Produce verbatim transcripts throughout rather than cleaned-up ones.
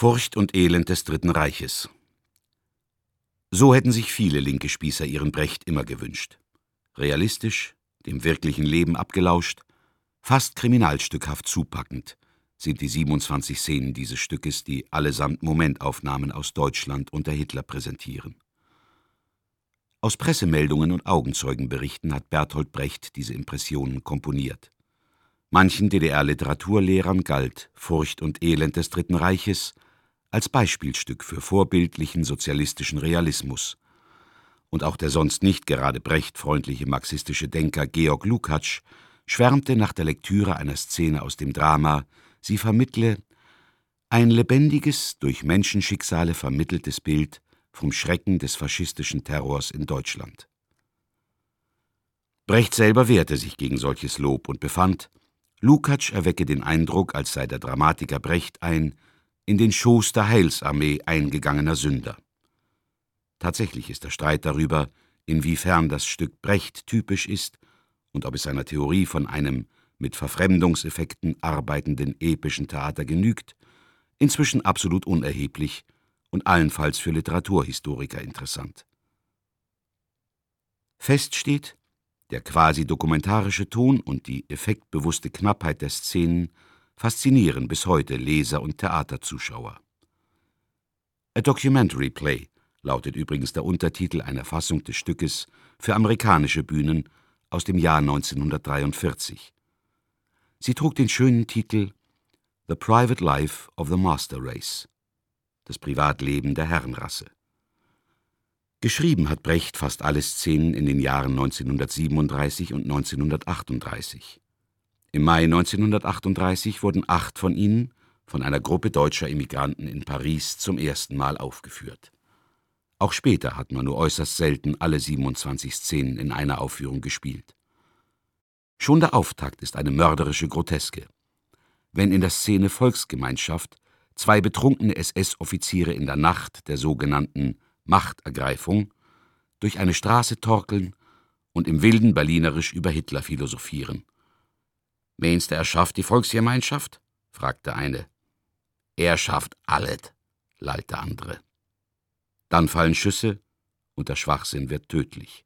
Furcht und Elend des Dritten Reiches. So hätten sich viele linke Spießer ihren Brecht immer gewünscht. Realistisch, dem wirklichen Leben abgelauscht, fast kriminalstückhaft zupackend sind die siebenundzwanzig Szenen dieses Stückes, die allesamt Momentaufnahmen aus Deutschland unter Hitler präsentieren. Aus Pressemeldungen und Augenzeugenberichten hat Bertolt Brecht diese Impressionen komponiert. Manchen D D R-Literaturlehrern galt Furcht und Elend des Dritten Reiches als Beispielstück für vorbildlichen sozialistischen Realismus. Und auch der sonst nicht gerade brechtfreundliche marxistische Denker Georg Lukács schwärmte nach der Lektüre einer Szene aus dem Drama, sie vermittle ein lebendiges, durch Menschenschicksale vermitteltes Bild vom Schrecken des faschistischen Terrors in Deutschland. Brecht selber wehrte sich gegen solches Lob und befand, Lukács erwecke den Eindruck, als sei der Dramatiker Brecht ein in den Schoß der Heilsarmee eingegangener Sünder. Tatsächlich ist der Streit darüber, inwiefern das Stück Brecht typisch ist und ob es seiner Theorie von einem mit Verfremdungseffekten arbeitenden epischen Theater genügt, inzwischen absolut unerheblich und allenfalls für Literaturhistoriker interessant. Fest steht, der quasi dokumentarische Ton und die effektbewusste Knappheit der Szenen faszinieren bis heute Leser und Theaterzuschauer. A Documentary Play lautet übrigens der Untertitel einer Fassung des Stückes für amerikanische Bühnen aus dem Jahr neunzehnhundertdreiundvierzig. Sie trug den schönen Titel The Private Life of the Master Race, das Privatleben der Herrenrasse. Geschrieben hat Brecht fast alle Szenen in den Jahren neunzehnhundertsiebenunddreißig und neunzehnhundertachtunddreißig. Im Mai neunzehnhundertachtunddreißig wurden acht von ihnen von einer Gruppe deutscher Immigranten in Paris zum ersten Mal aufgeführt. Auch später hat man nur äußerst selten alle siebenundzwanzig Szenen in einer Aufführung gespielt. Schon der Auftakt ist eine mörderische Groteske. Wenn in der Szene Volksgemeinschaft zwei betrunkene S S-Offiziere in der Nacht der sogenannten Machtergreifung durch eine Straße torkeln und im wilden Berlinerisch über Hitler philosophieren. »Meinst du, er schafft die Volksgemeinschaft?« fragte eine. »Er schafft alles«, lallt der andere. Dann fallen Schüsse und der Schwachsinn wird tödlich.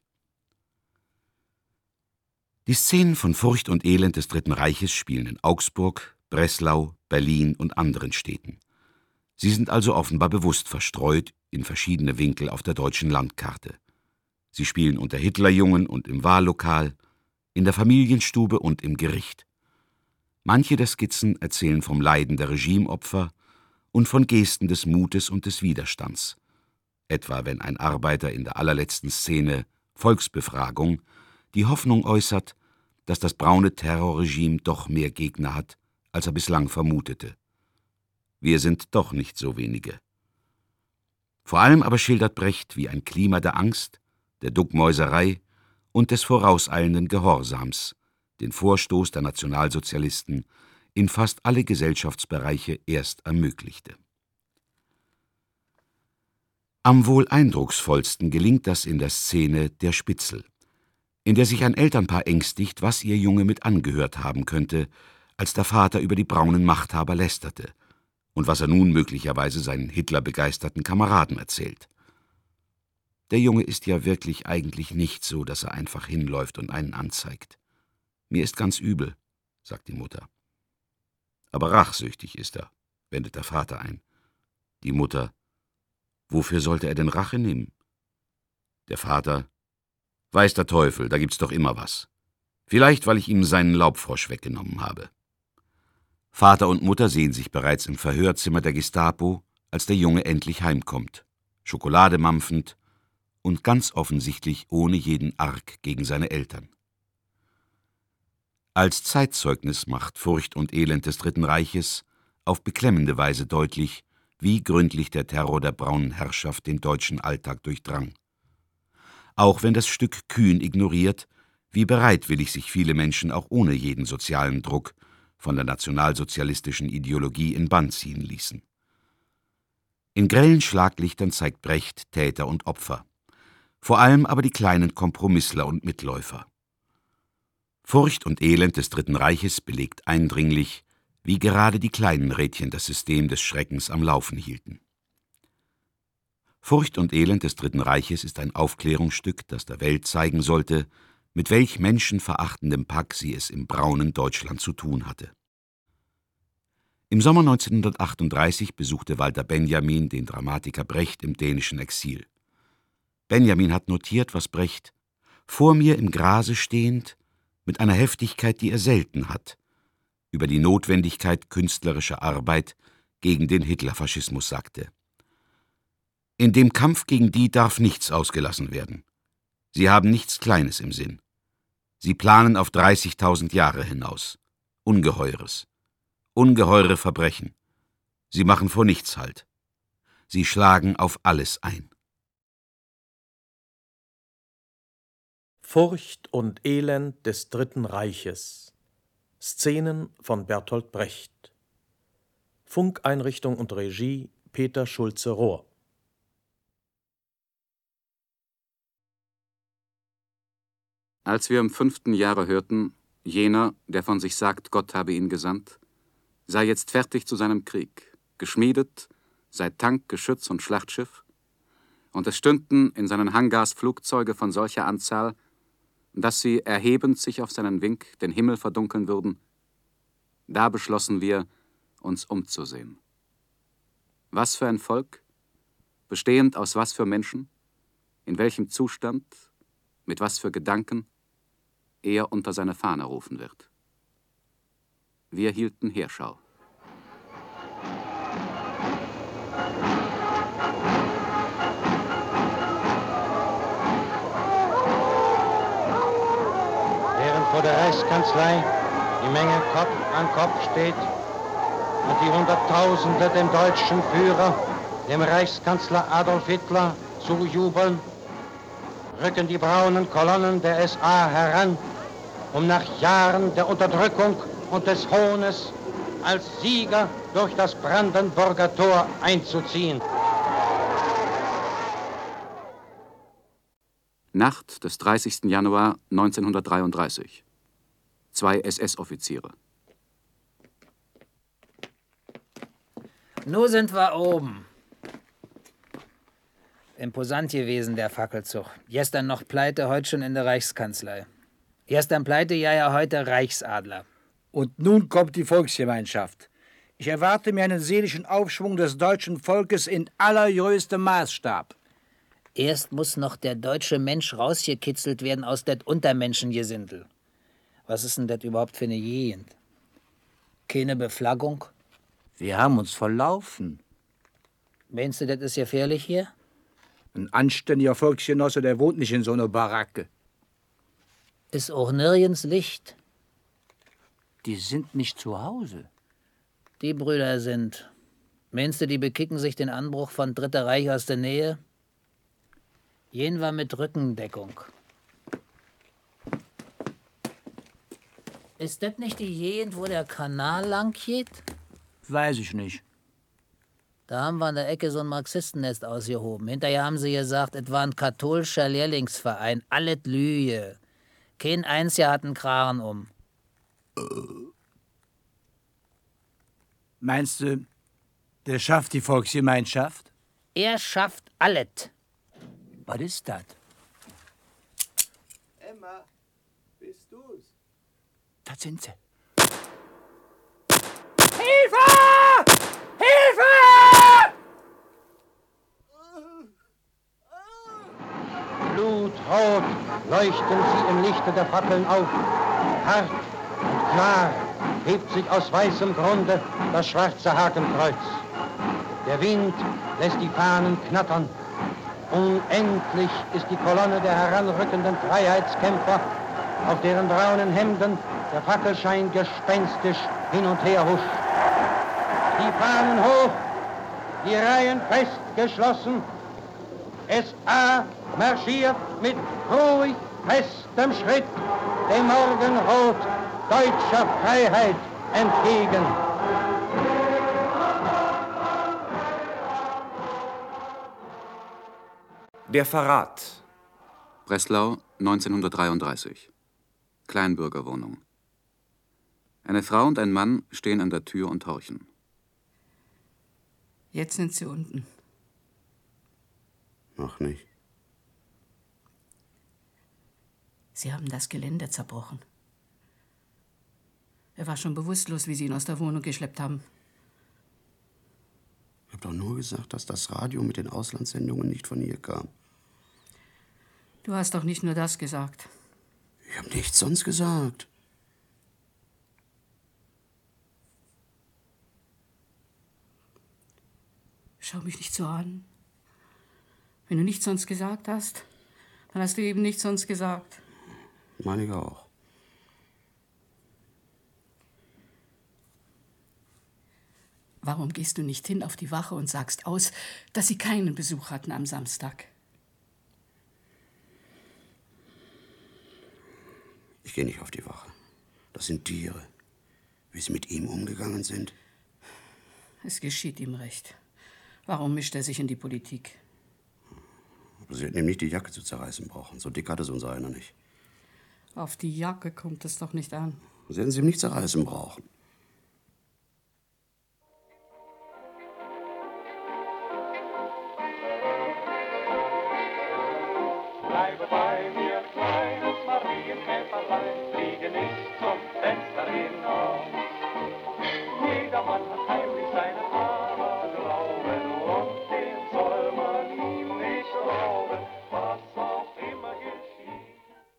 Die Szenen von Furcht und Elend des Dritten Reiches spielen in Augsburg, Breslau, Berlin und anderen Städten. Sie sind also offenbar bewusst verstreut in verschiedene Winkel auf der deutschen Landkarte. Sie spielen unter Hitlerjungen und im Wahllokal, in der Familienstube und im Gericht. Manche der Skizzen erzählen vom Leiden der Regimeopfer und von Gesten des Mutes und des Widerstands. Etwa wenn ein Arbeiter in der allerletzten Szene Volksbefragung die Hoffnung äußert, dass das braune Terrorregime doch mehr Gegner hat, als er bislang vermutete. Wir sind doch nicht so wenige. Vor allem aber schildert Brecht, wie ein Klima der Angst, der Duckmäuserei und des vorauseilenden Gehorsams den Vorstoß der Nationalsozialisten in fast alle Gesellschaftsbereiche erst ermöglichte. Am wohl eindrucksvollsten gelingt das in der Szene Der Spitzel, in der sich ein Elternpaar ängstigt, was ihr Junge mit angehört haben könnte, als der Vater über die braunen Machthaber lästerte und was er nun möglicherweise seinen Hitler-begeisterten Kameraden erzählt. Der Junge ist ja wirklich eigentlich nicht so, dass er einfach hinläuft und einen anzeigt. Mir ist ganz übel, sagt die Mutter. Aber rachsüchtig ist er, wendet der Vater ein. Die Mutter: Wofür sollte er denn Rache nehmen? Der Vater: Weiß der Teufel, da gibt's doch immer was. Vielleicht, weil ich ihm seinen Laubfrosch weggenommen habe. Vater und Mutter sehen sich bereits im Verhörzimmer der Gestapo, als der Junge endlich heimkommt, Schokolade mampfend und ganz offensichtlich ohne jeden Arg gegen seine Eltern. Als Zeitzeugnis macht Furcht und Elend des Dritten Reiches auf beklemmende Weise deutlich, wie gründlich der Terror der braunen Herrschaft den deutschen Alltag durchdrang. Auch wenn das Stück kühn ignoriert, wie bereitwillig sich viele Menschen auch ohne jeden sozialen Druck von der nationalsozialistischen Ideologie in Bann ziehen ließen. In grellen Schlaglichtern zeigt Brecht Täter und Opfer, vor allem aber die kleinen Kompromissler und Mitläufer. Furcht und Elend des Dritten Reiches belegt eindringlich, wie gerade die kleinen Rädchen das System des Schreckens am Laufen hielten. Furcht und Elend des Dritten Reiches ist ein Aufklärungsstück, das der Welt zeigen sollte, mit welch menschenverachtendem Pack sie es im braunen Deutschland zu tun hatte. Im Sommer neunzehnhundertachtunddreißig besuchte Walter Benjamin den Dramatiker Brecht im dänischen Exil. Benjamin hat notiert, was Brecht, vor mir im Grase stehend, mit einer Heftigkeit, die er selten hat, über die Notwendigkeit künstlerischer Arbeit gegen den Hitlerfaschismus sagte. In dem Kampf gegen die darf nichts ausgelassen werden. Sie haben nichts Kleines im Sinn. Sie planen auf dreißigtausend Jahre hinaus. Ungeheures. Ungeheure Verbrechen. Sie machen vor nichts Halt. Sie schlagen auf alles ein. Furcht und Elend des Dritten Reiches. Szenen von Bertolt Brecht. Funkeinrichtung und Regie Peter Schulze-Rohr. Als wir im fünften Jahre hörten, jener, der von sich sagt, Gott habe ihn gesandt, sei jetzt fertig zu seinem Krieg, geschmiedet, sei Tank, Geschütz und Schlachtschiff, und es stünden in seinen Hangars Flugzeuge von solcher Anzahl, dass sie, erhebend sich auf seinen Wink, den Himmel verdunkeln würden, da beschlossen wir, uns umzusehen. Was für ein Volk, bestehend aus was für Menschen, in welchem Zustand, mit was für Gedanken, er unter seine Fahne rufen wird. Wir hielten Heerschau. Während vor der Reichskanzlei die Menge Kopf an Kopf steht und die Hunderttausende dem deutschen Führer, dem Reichskanzler Adolf Hitler, zujubeln, rücken die braunen Kolonnen der S A heran, um nach Jahren der Unterdrückung und des Hohnes als Sieger durch das Brandenburger Tor einzuziehen. Nacht des dreißigsten Januar neunzehnhundertdreiunddreißig. Zwei S S-Offiziere. Nun sind wir oben. Imposant gewesen, der Fackelzug. Gestern noch pleite, heute schon in der Reichskanzlei. Gestern pleite, ja, ja, heute Reichsadler. Und nun kommt die Volksgemeinschaft. Ich erwarte mir einen seelischen Aufschwung des deutschen Volkes in allergrößtem Maßstab. Erst muss noch der deutsche Mensch rausgekitzelt werden aus det Untermenschengesindel. Was ist denn das überhaupt für eine Gegend? Keine Beflaggung? Wir haben uns verlaufen. Meinst du, das ist gefährlich hier? Ein anständiger Volksgenosse, der wohnt nicht in so einer Baracke. Ist auch nirgends Licht. Die sind nicht zu Hause. Die Brüder sind. Meinst du, die bekicken sich den Anbruch von Dritter Reich aus der Nähe? Jen war mit Rückendeckung. Ist das nicht die Gegend, wo der Kanal lang geht? Weiß ich nicht. Da haben wir an der Ecke so ein Marxistennest ausgehoben. Hinterher haben sie gesagt, es war ein katholischer Lehrlingsverein. Alles Lüge. Kein Einziger hat einen Kragen um. Meinst du, der schafft die Volksgemeinschaft? Er schafft alles. Was ist das? Emma, bist du's? Das sind sie. Hilfe! Hilfe! Blutrot leuchten sie im Lichte der Fackeln auf. Hart und klar hebt sich aus weißem Grunde das schwarze Hakenkreuz. Der Wind lässt die Fahnen knattern. Unendlich ist die Kolonne der heranrückenden Freiheitskämpfer, auf deren braunen Hemden der Fackelschein gespenstisch hin und her huscht. Die Fahnen hoch, die Reihen fest geschlossen. S A marschiert mit ruhig festem Schritt dem Morgenrot deutscher Freiheit entgegen. Der Verrat. Breslau neunzehnhundertdreiunddreißig. Kleinbürgerwohnung. Eine Frau und ein Mann stehen an der Tür und horchen. Jetzt sind sie unten. Noch nicht. Sie haben das Geländer zerbrochen. Er war schon bewusstlos, wie Sie ihn aus der Wohnung geschleppt haben. Ich habe doch nur gesagt, dass das Radio mit den Auslandssendungen nicht von hier kam. Du hast doch nicht nur das gesagt. Ich habe nichts sonst gesagt. Schau mich nicht so an. Wenn du nichts sonst gesagt hast, dann hast du eben nichts sonst gesagt. Meine ich auch. Warum gehst du nicht hin auf die Wache und sagst aus, dass sie keinen Besuch hatten am Samstag? Ich gehe nicht auf die Wache. Das sind Tiere. Wie sie mit ihm umgegangen sind. Es geschieht ihm recht. Warum mischt er sich in die Politik? Aber sie hätten ihm nicht die Jacke zu zerreißen brauchen. So dick hatte es unser einer nicht. Auf die Jacke kommt es doch nicht an. Sie hätten sie ihm nicht zerreißen brauchen. Bleibe bei mir, kleines Marienkäferlein, fliege nicht zum Fenster hinaus. Jedermann hat heimlich seinen Aberglauben und den soll man ihm nicht rauben, was auch immer geschieht.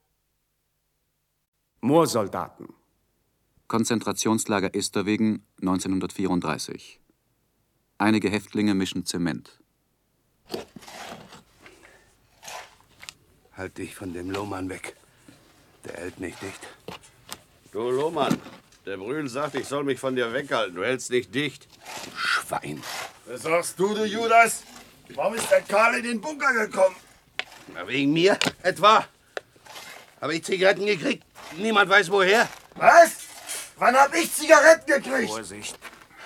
Moorsoldaten. Konzentrationslager Esterwegen, neunzehnhundertvierunddreißig. Einige Häftlinge mischen Zement. Halt dich von dem Lohmann weg. Der hält nicht dicht. Du Lohmann, der Brühl sagt, ich soll mich von dir weghalten. Du hältst nicht dicht. Schwein. Was sagst du, du Judas? Warum ist der Karl in den Bunker gekommen? Na, wegen mir etwa? Habe ich Zigaretten gekriegt? Niemand weiß woher. Was? Wann hab ich Zigaretten gekriegt? Vorsicht.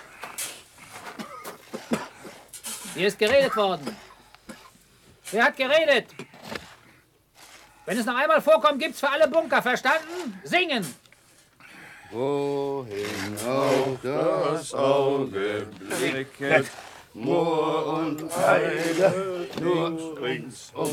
Hier ist geredet worden. Wer hat geredet? Wenn es noch einmal vorkommt, gibt's für alle Bunker, verstanden? Singen! Wohin auch das Auge blicket, Moor und Heide, nur ringsum.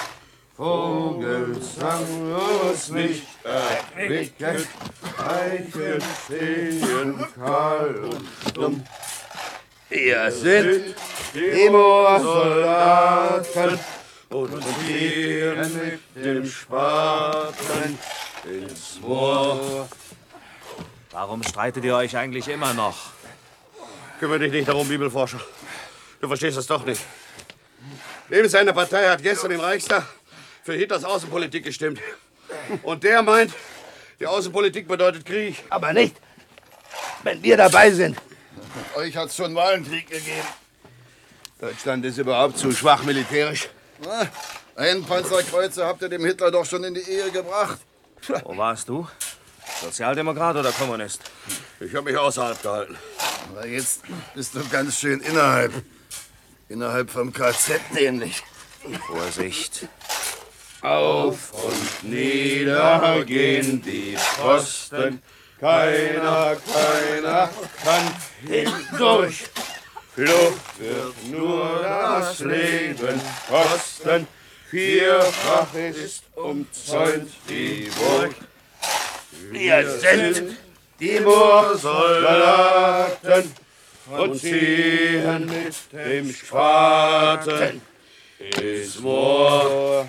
Vogelsang uns nicht erquicket, Eichen stehen kahl und stumm. Wir sind die Moorsoldaten und gehen mit dem Spaten ins Moor. Warum streitet ihr euch eigentlich immer noch? Kümmere dich nicht darum, Bibelforscher. Du verstehst das doch nicht. Lebensende Partei hat gestern im Reichstag für Hitlers Außenpolitik gestimmt. Und der meint, die Außenpolitik bedeutet Krieg. Aber nicht, wenn wir dabei sind. Euch hat's schon mal einen Krieg gegeben. Deutschland ist überhaupt zu schwach militärisch. Na, einen Panzerkreuzer habt ihr dem Hitler doch schon in die Ehe gebracht. Wo warst du? Sozialdemokrat oder Kommunist? Ich habe mich außerhalb gehalten. Aber jetzt bist du ganz schön innerhalb. Innerhalb vom K Z nämlich. Vorsicht. Auf und nieder gehen die Pfosten. Keiner, keiner kann hindurch. Flucht wird nur das Leben kosten. Vierfach ist umzäunt die Burg. Wir sind die Moorsoldaten und ziehen mit dem Spaten ins Moor.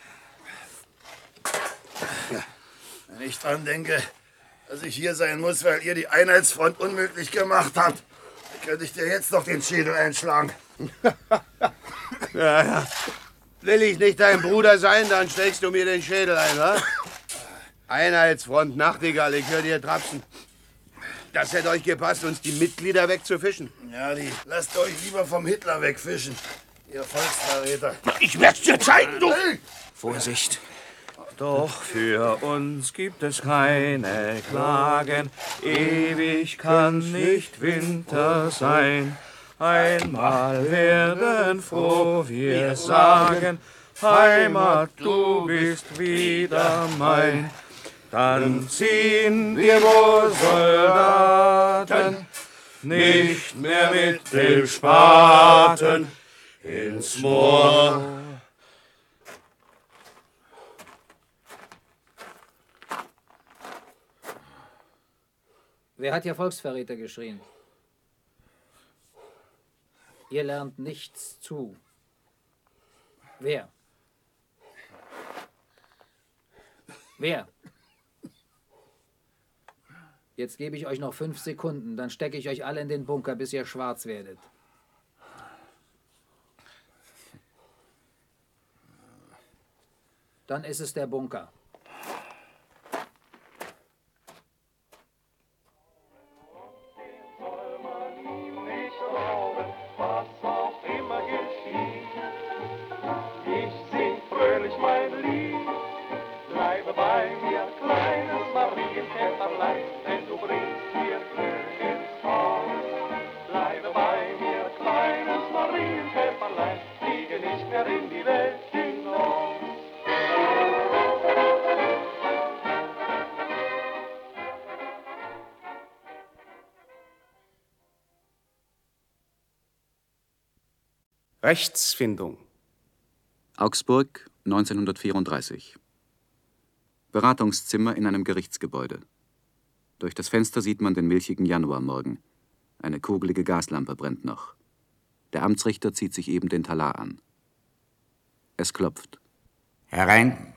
Wenn ich dran denke, dass ich hier sein muss, weil ihr die Einheitsfront unmöglich gemacht habt, könnte ich dir jetzt noch den Schädel einschlagen. Ja, ja. Will ich nicht dein Bruder sein, dann schlägst du mir den Schädel ein, wa? Einheitsfront, Nachtigall, ich höre dir trapsen. Das hätte euch gepasst, uns die Mitglieder wegzufischen. Ja, die lasst euch lieber vom Hitler wegfischen, ihr Volksverräter. Ich werd's dir zeigen, du! Vorsicht. Doch für uns gibt es keine Klagen, ewig kann nicht Winter sein. Einmal werden froh wir sagen, Heimat, du bist wieder mein. Dann ziehen wir wohl Soldaten nicht mehr mit dem Spaten ins Moor. Wer hat hier Volksverräter geschrien? Ihr lernt nichts zu. Wer? Wer? Jetzt gebe ich euch noch fünf Sekunden, dann stecke ich euch alle in den Bunker, bis ihr schwarz werdet. Dann ist es der Bunker. Rechtsfindung. Augsburg, neunzehnhundertvierunddreißig. Beratungszimmer in einem Gerichtsgebäude. Durch das Fenster sieht man den milchigen Januarmorgen. Eine kugelige Gaslampe brennt noch. Der Amtsrichter zieht sich eben den Talar an. Es klopft. Herein.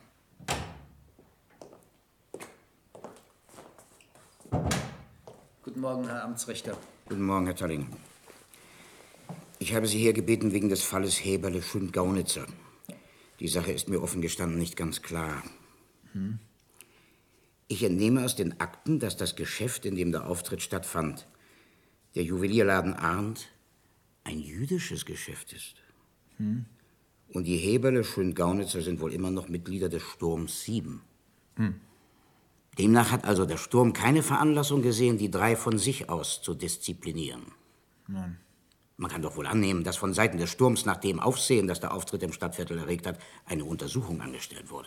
Guten Morgen, Herr Amtsrichter. Guten Morgen, Herr Talling. Ich habe Sie hier gebeten wegen des Falles Heberle-Schund-Gaunitzer. Die Sache ist mir offen gestanden nicht ganz klar. Hm. Ich entnehme aus den Akten, dass das Geschäft, in dem der Auftritt stattfand, der Juwelierladen Arndt, ein jüdisches Geschäft ist. Hm. Und die Heberle-Schund-Gaunitzer sind wohl immer noch Mitglieder des Sturms sieben. Hm. Demnach hat also der Sturm keine Veranlassung gesehen, die drei von sich aus zu disziplinieren. Nein. Man kann doch wohl annehmen, dass von Seiten des Sturms nach dem Aufsehen, das der Auftritt im Stadtviertel erregt hat, eine Untersuchung angestellt wurde.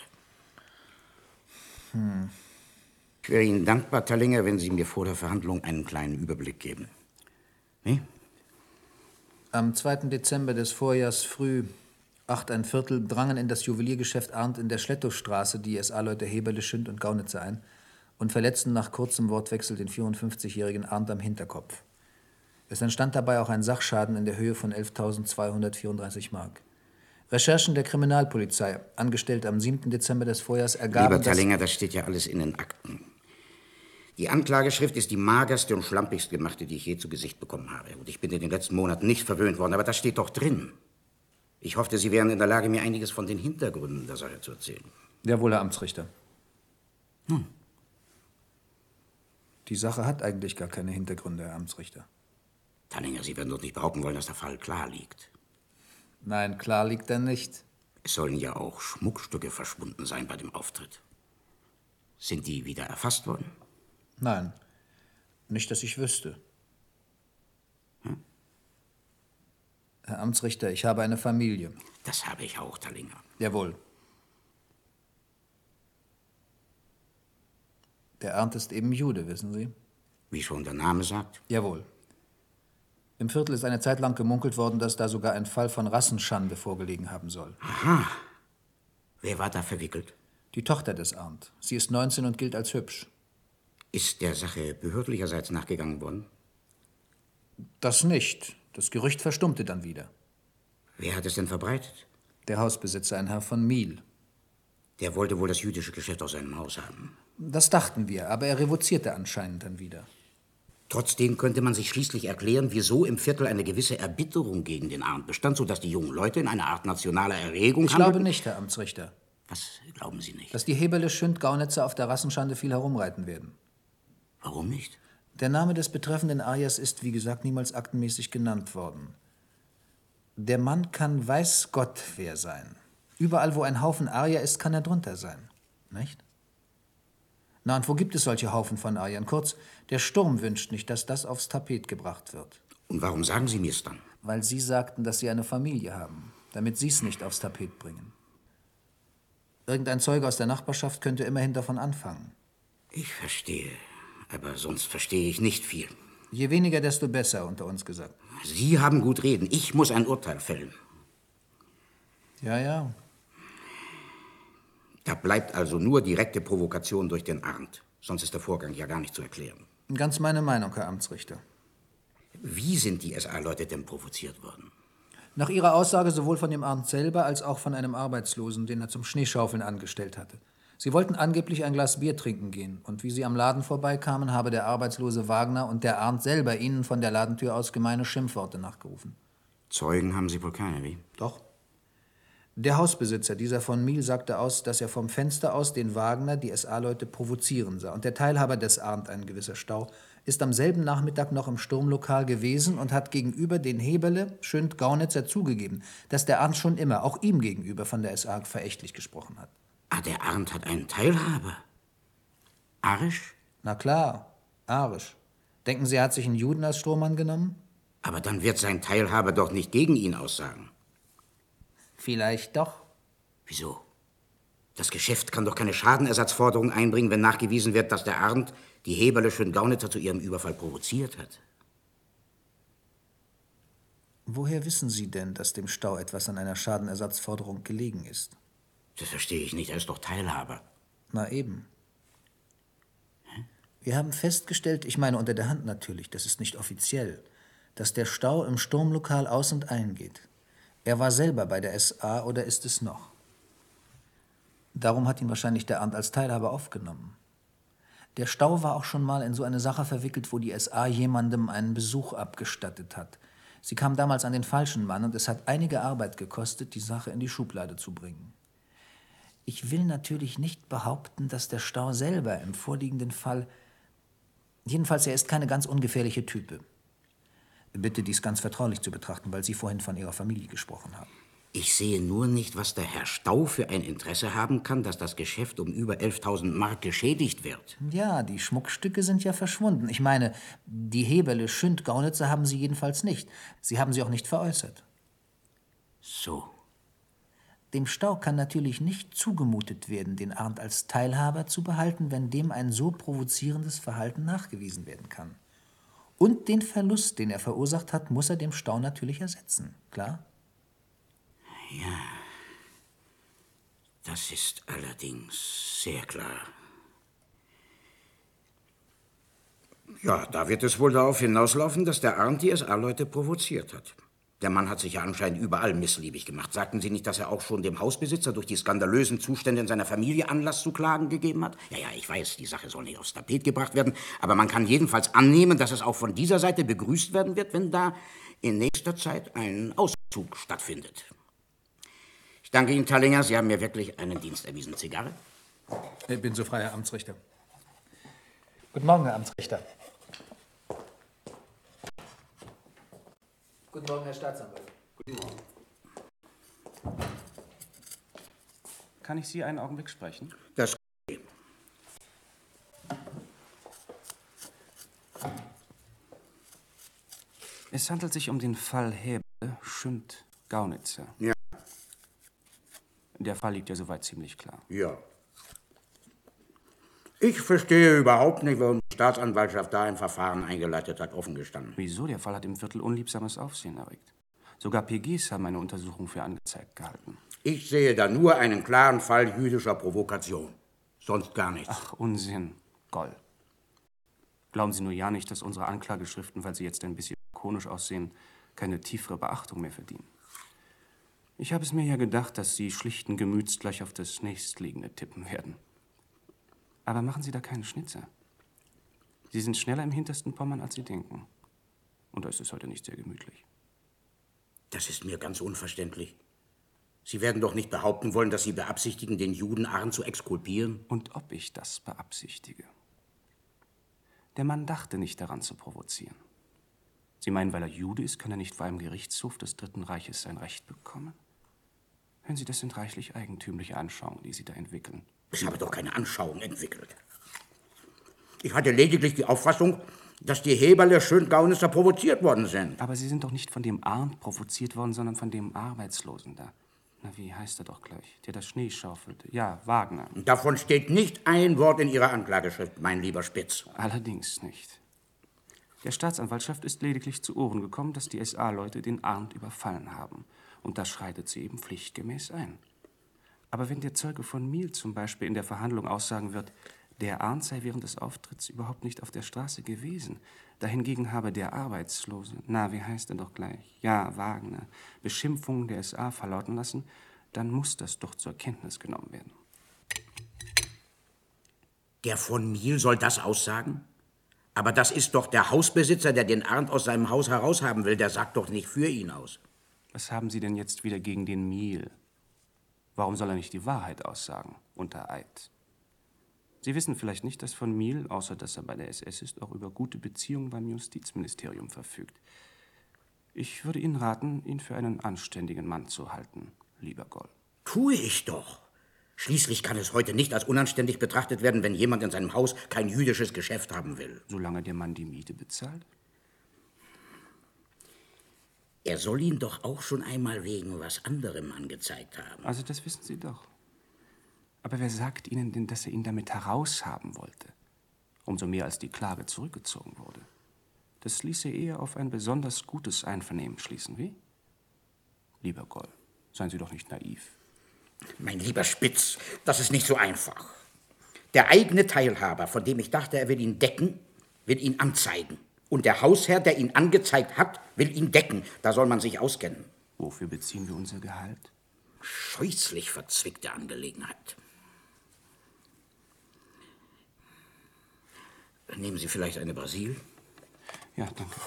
Hm. Ich wäre Ihnen dankbar, Tallinger, wenn Sie mir vor der Verhandlung einen kleinen Überblick geben. Nee? Am zweiten Dezember des Vorjahrs früh, acht ein Viertel, drangen in das Juweliergeschäft Arndt in der Schlettowstraße die S A-Leute Heberle, Schund und Gaunitzer ein und verletzten nach kurzem Wortwechsel den vierundfünfzigjährigen Arndt am Hinterkopf. Es entstand dabei auch ein Sachschaden in der Höhe von elftausendzweihundertvierunddreißig Mark. Recherchen der Kriminalpolizei, angestellt am siebten Dezember des Vorjahrs, ergaben, Lieber Tallinger, das steht ja alles in den Akten. Die Anklageschrift ist die magerste und schlampigst gemachte, die ich je zu Gesicht bekommen habe. Und ich bin in den letzten Monaten nicht verwöhnt worden, aber das steht doch drin. Ich hoffte, Sie wären in der Lage, mir einiges von den Hintergründen der Sache zu erzählen. Jawohl, Herr Amtsrichter. Hm. Die Sache hat eigentlich gar keine Hintergründe, Herr Amtsrichter. Tallinger, Sie werden doch nicht behaupten wollen, dass der Fall klar liegt. Nein, klar liegt er nicht. Es sollen ja auch Schmuckstücke verschwunden sein bei dem Auftritt. Sind die wieder erfasst worden? Nein, nicht, dass ich wüsste. Hm? Herr Amtsrichter, ich habe eine Familie. Das habe ich auch, Tallinger. Jawohl. Der Arndt ist eben Jude, wissen Sie? Wie schon der Name sagt? Jawohl. Im Viertel ist eine Zeit lang gemunkelt worden, dass da sogar ein Fall von Rassenschande vorgelegen haben soll. Aha. Wer war da verwickelt? Die Tochter des Arndt. Sie ist neunzehn und gilt als hübsch. Ist der Sache behördlicherseits nachgegangen worden? Das nicht. Das Gerücht verstummte dann wieder. Wer hat es denn verbreitet? Der Hausbesitzer, ein Herr von Miel. Der wollte wohl das jüdische Geschäft aus seinem Haus haben. Das dachten wir, aber er revozierte anscheinend dann wieder. Trotzdem könnte man sich schließlich erklären, wieso im Viertel eine gewisse Erbitterung gegen den Arndt bestand, sodass die jungen Leute in eine Art nationaler Erregung Ich glaube nicht, Herr Amtsrichter. Was glauben Sie nicht? Dass die Heberle, Schund, Gaunitzer auf der Rassenschande viel herumreiten werden. Warum nicht? Der Name des betreffenden Arias ist, wie gesagt, niemals aktenmäßig genannt worden. Der Mann kann weiß Gott wer sein. Überall, wo ein Haufen Arier ist, kann er drunter sein. Nicht? Na, und wo gibt es solche Haufen von Ariern? Kurz, der Sturm wünscht nicht, dass das aufs Tapet gebracht wird. Und warum sagen Sie mir's dann? Weil Sie sagten, dass Sie eine Familie haben, damit Sie es nicht aufs Tapet bringen. Irgendein Zeuge aus der Nachbarschaft könnte immerhin davon anfangen. Ich verstehe, aber sonst verstehe ich nicht viel. Je weniger, desto besser, unter uns gesagt. Sie haben gut reden. Ich muss ein Urteil fällen. Ja, ja. Da bleibt also nur direkte Provokation durch den Arndt. Sonst ist der Vorgang ja gar nicht zu erklären. Ganz meine Meinung, Herr Amtsrichter. Wie sind die S A-Leute denn provoziert worden? Nach Ihrer Aussage sowohl von dem Arndt selber als auch von einem Arbeitslosen, den er zum Schneeschaufeln angestellt hatte. Sie wollten angeblich ein Glas Bier trinken gehen. Und wie sie am Laden vorbeikamen, habe der arbeitslose Wagner und der Arndt selber ihnen von der Ladentür aus gemeine Schimpfworte nachgerufen. Zeugen haben Sie wohl keine, wie? Doch. Der Hausbesitzer, dieser von Miel, sagte aus, dass er vom Fenster aus den Wagner, die S A-Leute, provozieren sah. Und der Teilhaber des Arndt, ein gewisser Stau, ist am selben Nachmittag noch im Sturmlokal gewesen und hat gegenüber den Heberle, Schünd, Gaunitzer zugegeben, dass der Arndt schon immer, auch ihm gegenüber, von der S A verächtlich gesprochen hat. Ah, der Arndt hat einen Teilhaber. Arisch? Na klar, arisch. Denken Sie, er hat sich einen Juden als Strohmann genommen? Aber dann wird sein Teilhaber doch nicht gegen ihn aussagen. Vielleicht doch. Wieso? Das Geschäft kann doch keine Schadenersatzforderung einbringen, wenn nachgewiesen wird, dass der Arndt die Heberle Schön-Gaunitzer zu ihrem Überfall provoziert hat. Woher wissen Sie denn, dass dem Stau etwas an einer Schadenersatzforderung gelegen ist? Das verstehe ich nicht, er ist doch Teilhaber. Na eben. Wir haben festgestellt, ich meine unter der Hand natürlich, das ist nicht offiziell, dass der Stau im Sturmlokal aus- und eingeht. Er war selber bei der S A oder ist es noch. Darum hat ihn wahrscheinlich der Arndt als Teilhaber aufgenommen. Der Stau war auch schon mal in so eine Sache verwickelt, wo die S A jemandem einen Besuch abgestattet hat. Sie kam damals an den falschen Mann und es hat einige Arbeit gekostet, die Sache in die Schublade zu bringen. Ich will natürlich nicht behaupten, dass der Stau selber im vorliegenden Fall... Jedenfalls, er ist keine ganz ungefährliche Type. Bitte, dies ganz vertraulich zu betrachten, weil Sie vorhin von Ihrer Familie gesprochen haben. Ich sehe nur nicht, was der Herr Stau für ein Interesse haben kann, dass das Geschäft um über elftausend Mark geschädigt wird. Ja, die Schmuckstücke sind ja verschwunden. Ich meine, die Heberle Schünd-Gaunitzer haben Sie jedenfalls nicht. Sie haben sie auch nicht veräußert. So. Dem Stau kann natürlich nicht zugemutet werden, den Arndt als Teilhaber zu behalten, wenn dem ein so provozierendes Verhalten nachgewiesen werden kann. Und den Verlust, den er verursacht hat, muss er dem Stau natürlich ersetzen. Klar? Ja, das ist allerdings sehr klar. Ja, da wird es wohl darauf hinauslaufen, dass der Arndt die S A-Leute provoziert hat. Der Mann hat sich ja anscheinend überall missliebig gemacht. Sagten Sie nicht, dass er auch schon dem Hausbesitzer durch die skandalösen Zustände in seiner Familie Anlass zu Klagen gegeben hat? Ja, ja, ich weiß, die Sache soll nicht aufs Tapet gebracht werden, aber man kann jedenfalls annehmen, dass es auch von dieser Seite begrüßt werden wird, wenn da in nächster Zeit ein Auszug stattfindet. Ich danke Ihnen, Tallinger, Sie haben mir wirklich einen Dienst erwiesen. Zigarre? Ich bin so frei, Herr Amtsrichter. Guten Morgen, Herr Amtsrichter. Guten Morgen, Herr Staatsanwalt. Guten Morgen. Kann ich Sie einen Augenblick sprechen? Das Es handelt sich um den Fall Heberle Schünd-Gaunitzer. Ja. Der Fall liegt ja soweit ziemlich klar. Ja. Ich verstehe überhaupt nicht, warum die Staatsanwaltschaft da ein Verfahren eingeleitet hat, offen gestanden. Wieso? Der Fall hat im Viertel unliebsames Aufsehen erregt. Sogar P Gs haben eine Untersuchung für angezeigt gehalten. Ich sehe da nur einen klaren Fall jüdischer Provokation. Sonst gar nichts. Ach, Unsinn. Goll. Glauben Sie nur ja nicht, dass unsere Anklageschriften, weil sie jetzt ein bisschen konisch aussehen, keine tiefere Beachtung mehr verdienen. Ich habe es mir ja gedacht, dass Sie schlichten Gemüts gleich auf das nächstliegende tippen werden. Aber machen Sie da keine Schnitzer. Sie sind schneller im hintersten Pommern, als Sie denken. Und da ist es heute nicht sehr gemütlich. Das ist mir ganz unverständlich. Sie werden doch nicht behaupten wollen, dass Sie beabsichtigen, den Juden Arndt zu exkulpieren? Und ob ich das beabsichtige? Der Mann dachte nicht daran zu provozieren. Sie meinen, weil er Jude ist, kann er nicht vor einem Gerichtshof des Dritten Reiches sein Recht bekommen? Hören Sie, das sind reichlich eigentümliche Anschauungen, die Sie da entwickeln. Ich habe doch keine Anschauung entwickelt. Ich hatte lediglich die Auffassung, dass die Heberle Schön-Gaunitzer provoziert worden sind. Aber Sie sind doch nicht von dem Arndt provoziert worden, sondern von dem Arbeitslosen da. Na, wie heißt er doch gleich? Der das Schnee schaufelte. Ja, Wagner. Davon steht nicht ein Wort in Ihrer Anklageschrift, mein lieber Spitz. Allerdings nicht. Der Staatsanwaltschaft ist lediglich zu Ohren gekommen, dass die S A-Leute den Arndt überfallen haben. Und das schreitet sie eben pflichtgemäß ein. Aber wenn der Zeuge von Miel zum Beispiel in der Verhandlung aussagen wird, der Arndt sei während des Auftritts überhaupt nicht auf der Straße gewesen, dahingegen habe der Arbeitslose, na, wie heißt er doch gleich, ja, Wagner, Beschimpfungen der S A verlauten lassen, dann muss das doch zur Kenntnis genommen werden. Der von Miel soll das aussagen? Aber das ist doch der Hausbesitzer, der den Arndt aus seinem Haus heraushaben will. Der sagt doch nicht für ihn aus. Was haben Sie denn jetzt wieder gegen den Miel? Warum soll er nicht die Wahrheit aussagen, unter Eid? Sie wissen vielleicht nicht, dass von Miel, außer dass er bei der S S ist, auch über gute Beziehungen beim Justizministerium verfügt. Ich würde Ihnen raten, ihn für einen anständigen Mann zu halten, lieber Goll. Tue ich doch. Schließlich kann es heute nicht als unanständig betrachtet werden, wenn jemand in seinem Haus kein jüdisches Geschäft haben will. Solange der Mann die Miete bezahlt? Er soll ihn doch auch schon einmal wegen was anderem angezeigt haben. Also das wissen Sie doch. Aber wer sagt Ihnen denn, dass er ihn damit heraushaben wollte? Umso mehr, als die Klage zurückgezogen wurde. Das ließe eher auf ein besonders gutes Einvernehmen schließen, wie? Lieber Goll, seien Sie doch nicht naiv. Mein lieber Spitz, das ist nicht so einfach. Der eigene Teilhaber, von dem ich dachte, er will ihn decken, will ihn anzeigen. Und der Hausherr, der ihn angezeigt hat, will ihn decken. Da soll man sich auskennen. Wofür beziehen wir unser Gehalt? Scheußlich verzwickte Angelegenheit. Nehmen Sie vielleicht eine Brasil? Ja, danke.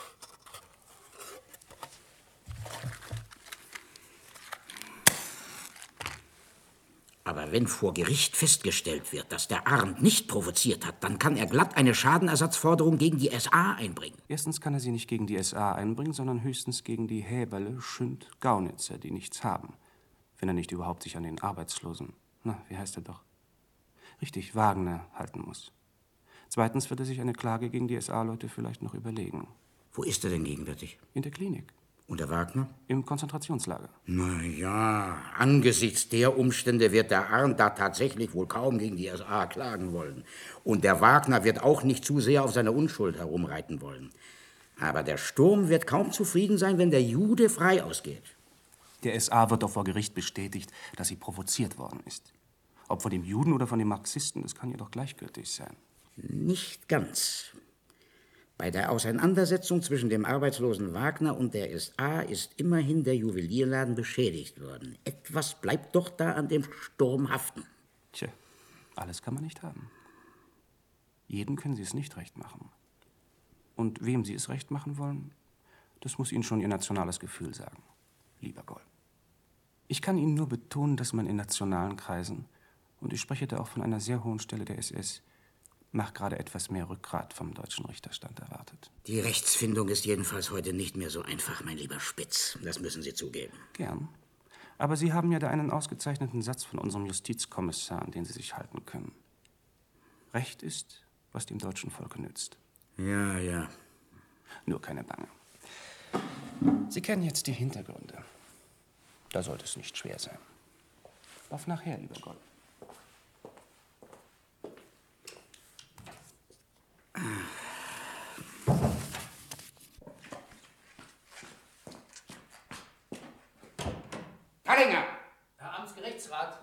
Aber wenn vor Gericht festgestellt wird, dass der Arndt nicht provoziert hat, dann kann er glatt eine Schadenersatzforderung gegen die S A einbringen. Erstens kann er sie nicht gegen die S A einbringen, sondern höchstens gegen die Häberle, Schünd, Gaunitzer, die nichts haben. Wenn er nicht überhaupt sich an den Arbeitslosen, na, wie heißt er doch? Richtig, Wagner halten muss. Zweitens wird er sich eine Klage gegen die S A-Leute vielleicht noch überlegen. Wo ist er denn gegenwärtig? In der Klinik. Und der Wagner? Im Konzentrationslager. Na ja, angesichts der Umstände wird der Arndt da tatsächlich wohl kaum gegen die S A klagen wollen. Und der Wagner wird auch nicht zu sehr auf seine Unschuld herumreiten wollen. Aber der Sturm wird kaum zufrieden sein, wenn der Jude frei ausgeht. Der S A wird doch vor Gericht bestätigt, dass sie provoziert worden ist. Ob von dem Juden oder von dem Marxisten, das kann ja doch gleichgültig sein. Nicht ganz. Bei der Auseinandersetzung zwischen dem arbeitslosen Wagner und der S A ist immerhin der Juwelierladen beschädigt worden. Etwas bleibt doch da an dem Sturm haften. Tja, alles kann man nicht haben. Jedem können Sie es nicht recht machen. Und wem Sie es recht machen wollen, das muss Ihnen schon Ihr nationales Gefühl sagen, lieber Goll. Ich kann Ihnen nur betonen, dass man in nationalen Kreisen, und ich spreche da auch von einer sehr hohen Stelle der S S, nach gerade etwas mehr Rückgrat vom deutschen Richterstand erwartet. Die Rechtsfindung ist jedenfalls heute nicht mehr so einfach, mein lieber Spitz. Das müssen Sie zugeben. Gern. Aber Sie haben ja da einen ausgezeichneten Satz von unserem Justizkommissar, an den Sie sich halten können. Recht ist, was dem deutschen Volke nützt. Ja, ja. Nur keine Bange. Sie kennen jetzt die Hintergründe. Da sollte es nicht schwer sein. Auf nachher, lieber Goll. Tallinger! Herr Amtsgerichtsrat.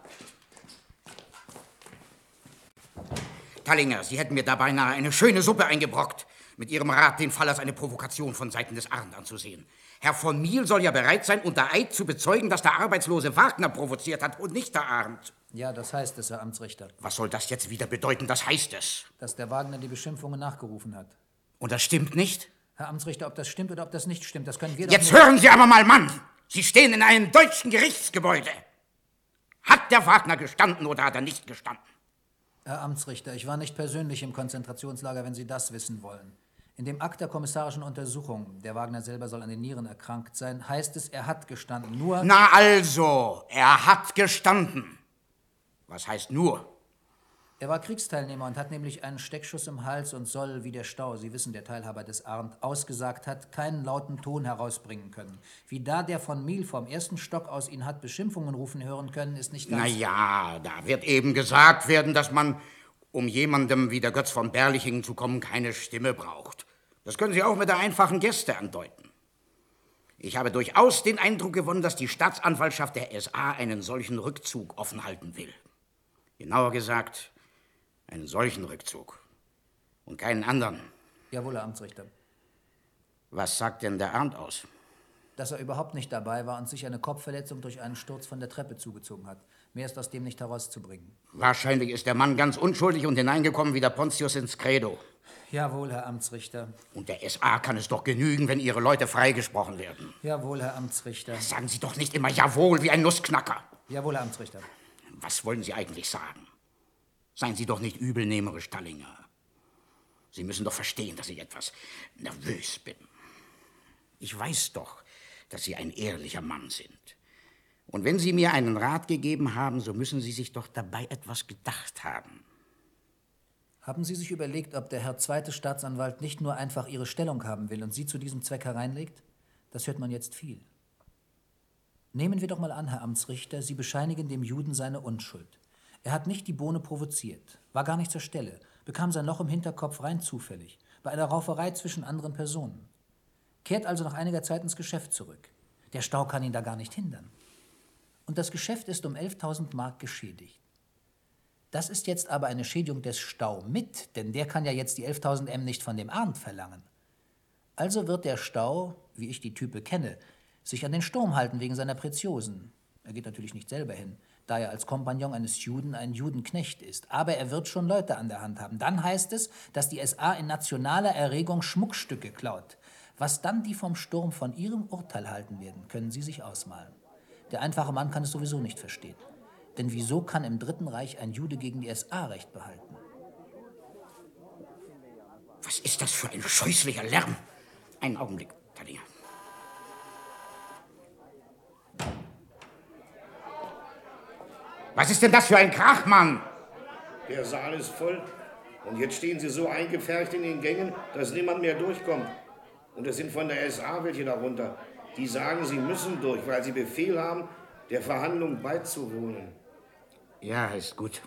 Tallinger, Sie hätten mir da beinahe eine schöne Suppe eingebrockt, mit Ihrem Rat den Fall als eine Provokation von Seiten des Arndt anzusehen. Herr von Miel soll ja bereit sein, unter Eid zu bezeugen, dass der arbeitslose Wagner provoziert hat und nicht der Arndt. Ja, das heißt es, Herr Amtsrichter. Was soll das jetzt wieder bedeuten, das heißt es? Dass der Wagner die Beschimpfungen nachgerufen hat. Und das stimmt nicht? Herr Amtsrichter, ob das stimmt oder ob das nicht stimmt, das können wir doch Jetzt nicht... hören Sie aber mal, Mann! Sie stehen in einem deutschen Gerichtsgebäude. Hat der Wagner gestanden oder hat er nicht gestanden? Herr Amtsrichter, ich war nicht persönlich im Konzentrationslager, wenn Sie das wissen wollen. In dem Akt der kommissarischen Untersuchung, der Wagner selber soll an den Nieren erkrankt sein, heißt es, er hat gestanden, nur... Na also, er hat gestanden. Was heißt nur? Er war Kriegsteilnehmer und hat nämlich einen Steckschuss im Hals und soll, wie der Stau, Sie wissen, der Teilhaber des Arndt, ausgesagt hat, keinen lauten Ton herausbringen können. Wie da der von Miel vom ersten Stock aus ihn hat Beschimpfungen rufen hören können, ist nicht ganz... Na ja, da wird eben gesagt werden, dass man, um jemandem wie der Götz von Berlichingen zu kommen, keine Stimme braucht. Das können Sie auch mit der einfachen Geste andeuten. Ich habe durchaus den Eindruck gewonnen, dass die Staatsanwaltschaft der S A einen solchen Rückzug offen halten will. Genauer gesagt, einen solchen Rückzug und keinen anderen. Jawohl, Herr Amtsrichter. Was sagt denn der Arndt aus? Dass er überhaupt nicht dabei war und sich eine Kopfverletzung durch einen Sturz von der Treppe zugezogen hat. Mehr ist aus dem nicht herauszubringen. Wahrscheinlich ist der Mann ganz unschuldig und hineingekommen wie der Pontius ins Credo. Jawohl, Herr Amtsrichter. Und der S A kann es doch genügen, wenn Ihre Leute freigesprochen werden. Jawohl, Herr Amtsrichter. Sagen Sie doch nicht immer Jawohl wie ein Nussknacker. Jawohl, Herr Amtsrichter. Was wollen Sie eigentlich sagen? Seien Sie doch nicht übelnehmerisch, Tallinger. Sie müssen doch verstehen, dass ich etwas nervös bin. Ich weiß doch, dass Sie ein ehrlicher Mann sind. Und wenn Sie mir einen Rat gegeben haben, so müssen Sie sich doch dabei etwas gedacht haben. Haben Sie sich überlegt, ob der Herr zweite Staatsanwalt nicht nur einfach Ihre Stellung haben will und Sie zu diesem Zweck hereinlegt? Das hört man jetzt viel. Nehmen wir doch mal an, Herr Amtsrichter, Sie bescheinigen dem Juden seine Unschuld. Er hat nicht die Bohne provoziert, war gar nicht zur Stelle, bekam sein Loch im Hinterkopf rein zufällig, bei einer Rauferei zwischen anderen Personen. Kehrt also nach einiger Zeit ins Geschäft zurück. Der Stau kann ihn da gar nicht hindern. Und das Geschäft ist um elftausend Mark geschädigt. Das ist jetzt aber eine Schädigung des Stau mit, denn der kann ja jetzt die elftausend M nicht von dem Arndt verlangen. Also wird der Stau, wie ich die Type kenne, sich an den Sturm halten wegen seiner Preziosen. Er geht natürlich nicht selber hin, da er als Kompagnon eines Juden ein Judenknecht ist. Aber er wird schon Leute an der Hand haben. Dann heißt es, dass die S A in nationaler Erregung Schmuckstücke klaut. Was dann die vom Sturm von ihrem Urteil halten werden, können Sie sich ausmalen. Der einfache Mann kann es sowieso nicht verstehen. Denn wieso kann im Dritten Reich ein Jude gegen die S A Recht behalten? Was ist das für ein scheußlicher Lärm? Einen Augenblick, Tallinger. Was ist denn das für ein Krach, Mann? Der Saal ist voll. Und jetzt stehen sie so eingepfercht in den Gängen, dass niemand mehr durchkommt. Und es sind von der S A welche darunter. Die sagen, sie müssen durch, weil sie Befehl haben, der Verhandlung beizuwohnen. Ja, ist gut.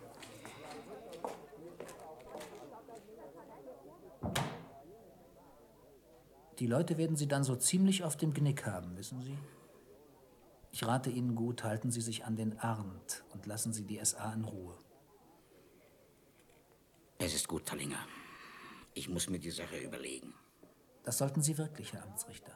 Die Leute werden Sie dann so ziemlich auf dem Genick haben, wissen Sie? Ich rate Ihnen gut, halten Sie sich an den Arndt und lassen Sie die S A in Ruhe. Es ist gut, Tallinger. Ich muss mir die Sache überlegen. Das sollten Sie wirklich, Herr Amtsrichter.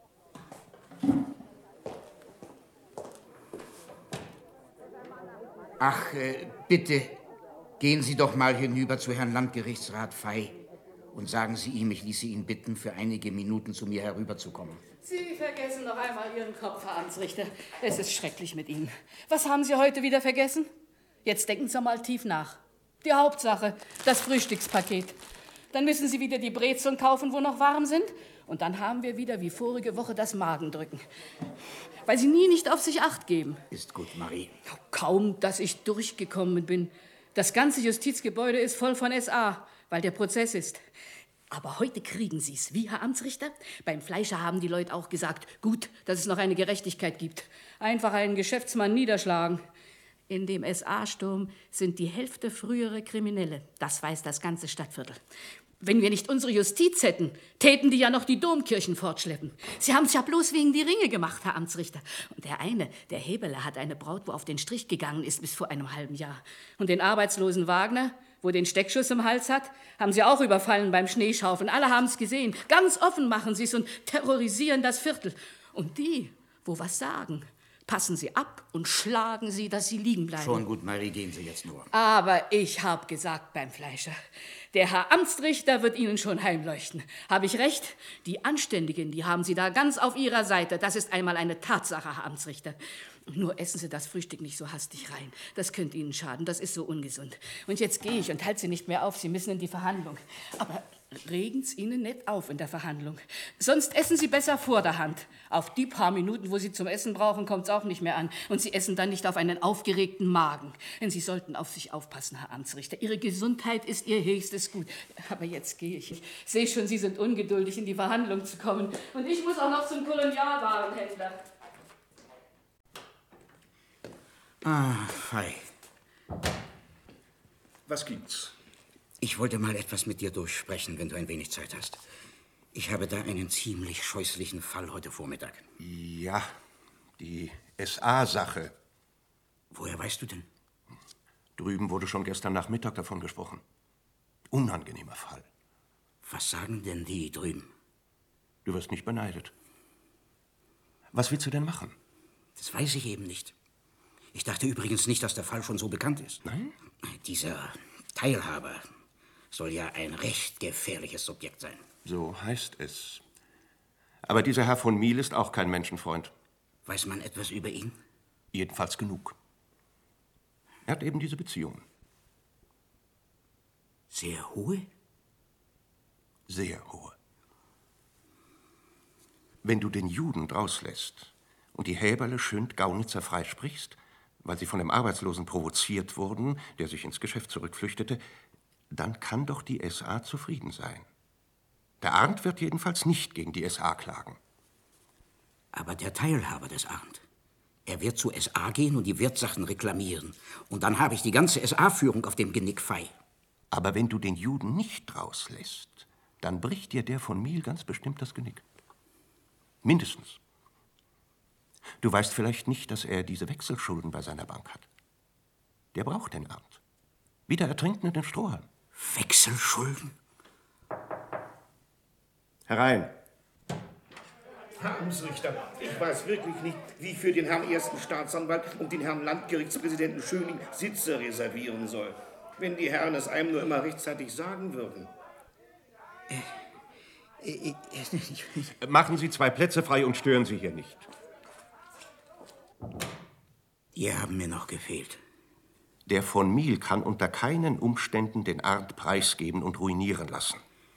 Ach, äh, bitte, gehen Sie doch mal hinüber zu Herrn Landgerichtsrat Fey und sagen Sie ihm, ich ließe ihn bitten, für einige Minuten zu mir herüberzukommen. Sie vergessen noch einmal Ihren Kopf, Herr Amtsrichter. Es ist schrecklich mit Ihnen. Was haben Sie heute wieder vergessen? Jetzt denken Sie mal tief nach. Die Hauptsache, das Frühstückspaket. Dann müssen Sie wieder die Brezeln kaufen, wo noch warm sind. Und dann haben wir wieder wie vorige Woche das Magendrücken. Weil Sie nie nicht auf sich Acht geben. Ist gut, Marie. Kaum, dass ich durchgekommen bin. Das ganze Justizgebäude ist voll von S A, weil der Prozess ist. Aber heute kriegen Sie's, wie, Herr Amtsrichter? Beim Fleischer haben die Leute auch gesagt, gut, dass es noch eine Gerechtigkeit gibt. Einfach einen Geschäftsmann niederschlagen. In dem S A-Sturm sind die Hälfte frühere Kriminelle. Das weiß das ganze Stadtviertel. Wenn wir nicht unsere Justiz hätten, täten die ja noch die Domkirchen fortschleppen. Sie haben es ja bloß wegen die Ringe gemacht, Herr Amtsrichter. Und der eine, der Hebeler, hat eine Braut, wo auf den Strich gegangen ist bis vor einem halben Jahr. Und den arbeitslosen Wagner, wo den Steckschuss im Hals hat, haben sie auch überfallen beim Schneeschaufeln. Alle haben es gesehen. Ganz offen machen sie es und terrorisieren das Viertel. Und die, wo was sagen, passen Sie ab und schlagen Sie, dass Sie liegen bleiben. Schon gut, Marie, gehen Sie jetzt nur. Aber ich habe gesagt beim Fleischer, der Herr Amtsrichter wird Ihnen schon heimleuchten. Habe ich recht? Die Anständigen, die haben Sie da ganz auf Ihrer Seite. Das ist einmal eine Tatsache, Herr Amtsrichter. Nur essen Sie das Frühstück nicht so hastig rein. Das könnte Ihnen schaden, das ist so ungesund. Und jetzt gehe ich und halte Sie nicht mehr auf, Sie müssen in die Verhandlung. Aber regen's Ihnen nicht auf in der Verhandlung. Sonst essen Sie besser vor der Hand. Auf die paar Minuten, wo Sie zum Essen brauchen, kommt's auch nicht mehr an. Und Sie essen dann nicht auf einen aufgeregten Magen. Denn Sie sollten auf sich aufpassen, Herr Amtsrichter. Ihre Gesundheit ist Ihr höchstes Gut. Aber jetzt gehe ich. Ich sehe schon, Sie sind ungeduldig, in die Verhandlung zu kommen. Und ich muss auch noch zum Kolonialwarenhändler. Ah, Fei. Was gibt's? Ich wollte mal etwas mit dir durchsprechen, wenn du ein wenig Zeit hast. Ich habe da einen ziemlich scheußlichen Fall heute Vormittag. Ja, die S A-Sache. Woher weißt du denn? Drüben wurde schon gestern Nachmittag davon gesprochen. Unangenehmer Fall. Was sagen denn die drüben? Du wirst nicht beneidet. Was willst du denn machen? Das weiß ich eben nicht. Ich dachte übrigens nicht, dass der Fall schon so bekannt ist. Nein? Dieser Teilhaber soll ja ein recht gefährliches Subjekt sein. So heißt es. Aber dieser Herr von Miel ist auch kein Menschenfreund. Weiß man etwas über ihn? Jedenfalls genug. Er hat eben diese Beziehungen. Sehr hohe? Sehr hohe. Wenn du den Juden drauslässt und die Häberle Schönd-Gaunitzer freisprichst, weil sie von dem Arbeitslosen provoziert wurden, der sich ins Geschäft zurückflüchtete, dann kann doch die S A zufrieden sein. Der Arndt wird jedenfalls nicht gegen die S A klagen. Aber der Teilhaber des Arndt, er wird zur S A gehen und die Wertsachen reklamieren. Und dann habe ich die ganze S A-Führung auf dem Genick Fei. Aber wenn du den Juden nicht rauslässt, dann bricht dir der von Miel ganz bestimmt das Genick. Mindestens. Du weißt vielleicht nicht, dass er diese Wechselschulden bei seiner Bank hat. Der braucht den Arndt. Wie der Ertrinkende den Strohhalm. Wechselschulden? Herein. Herr Amtsrichter, ich weiß wirklich nicht, wie ich für den Herrn Ersten Staatsanwalt und den Herrn Landgerichtspräsidenten Schöning Sitze reservieren soll. Wenn die Herren es einem nur immer rechtzeitig sagen würden. Äh, äh, äh, Machen Sie zwei Plätze frei und stören Sie hier nicht. Die haben mir noch gefehlt. Der von Miel kann unter keinen Umständen den Arndt preisgeben und ruinieren lassen.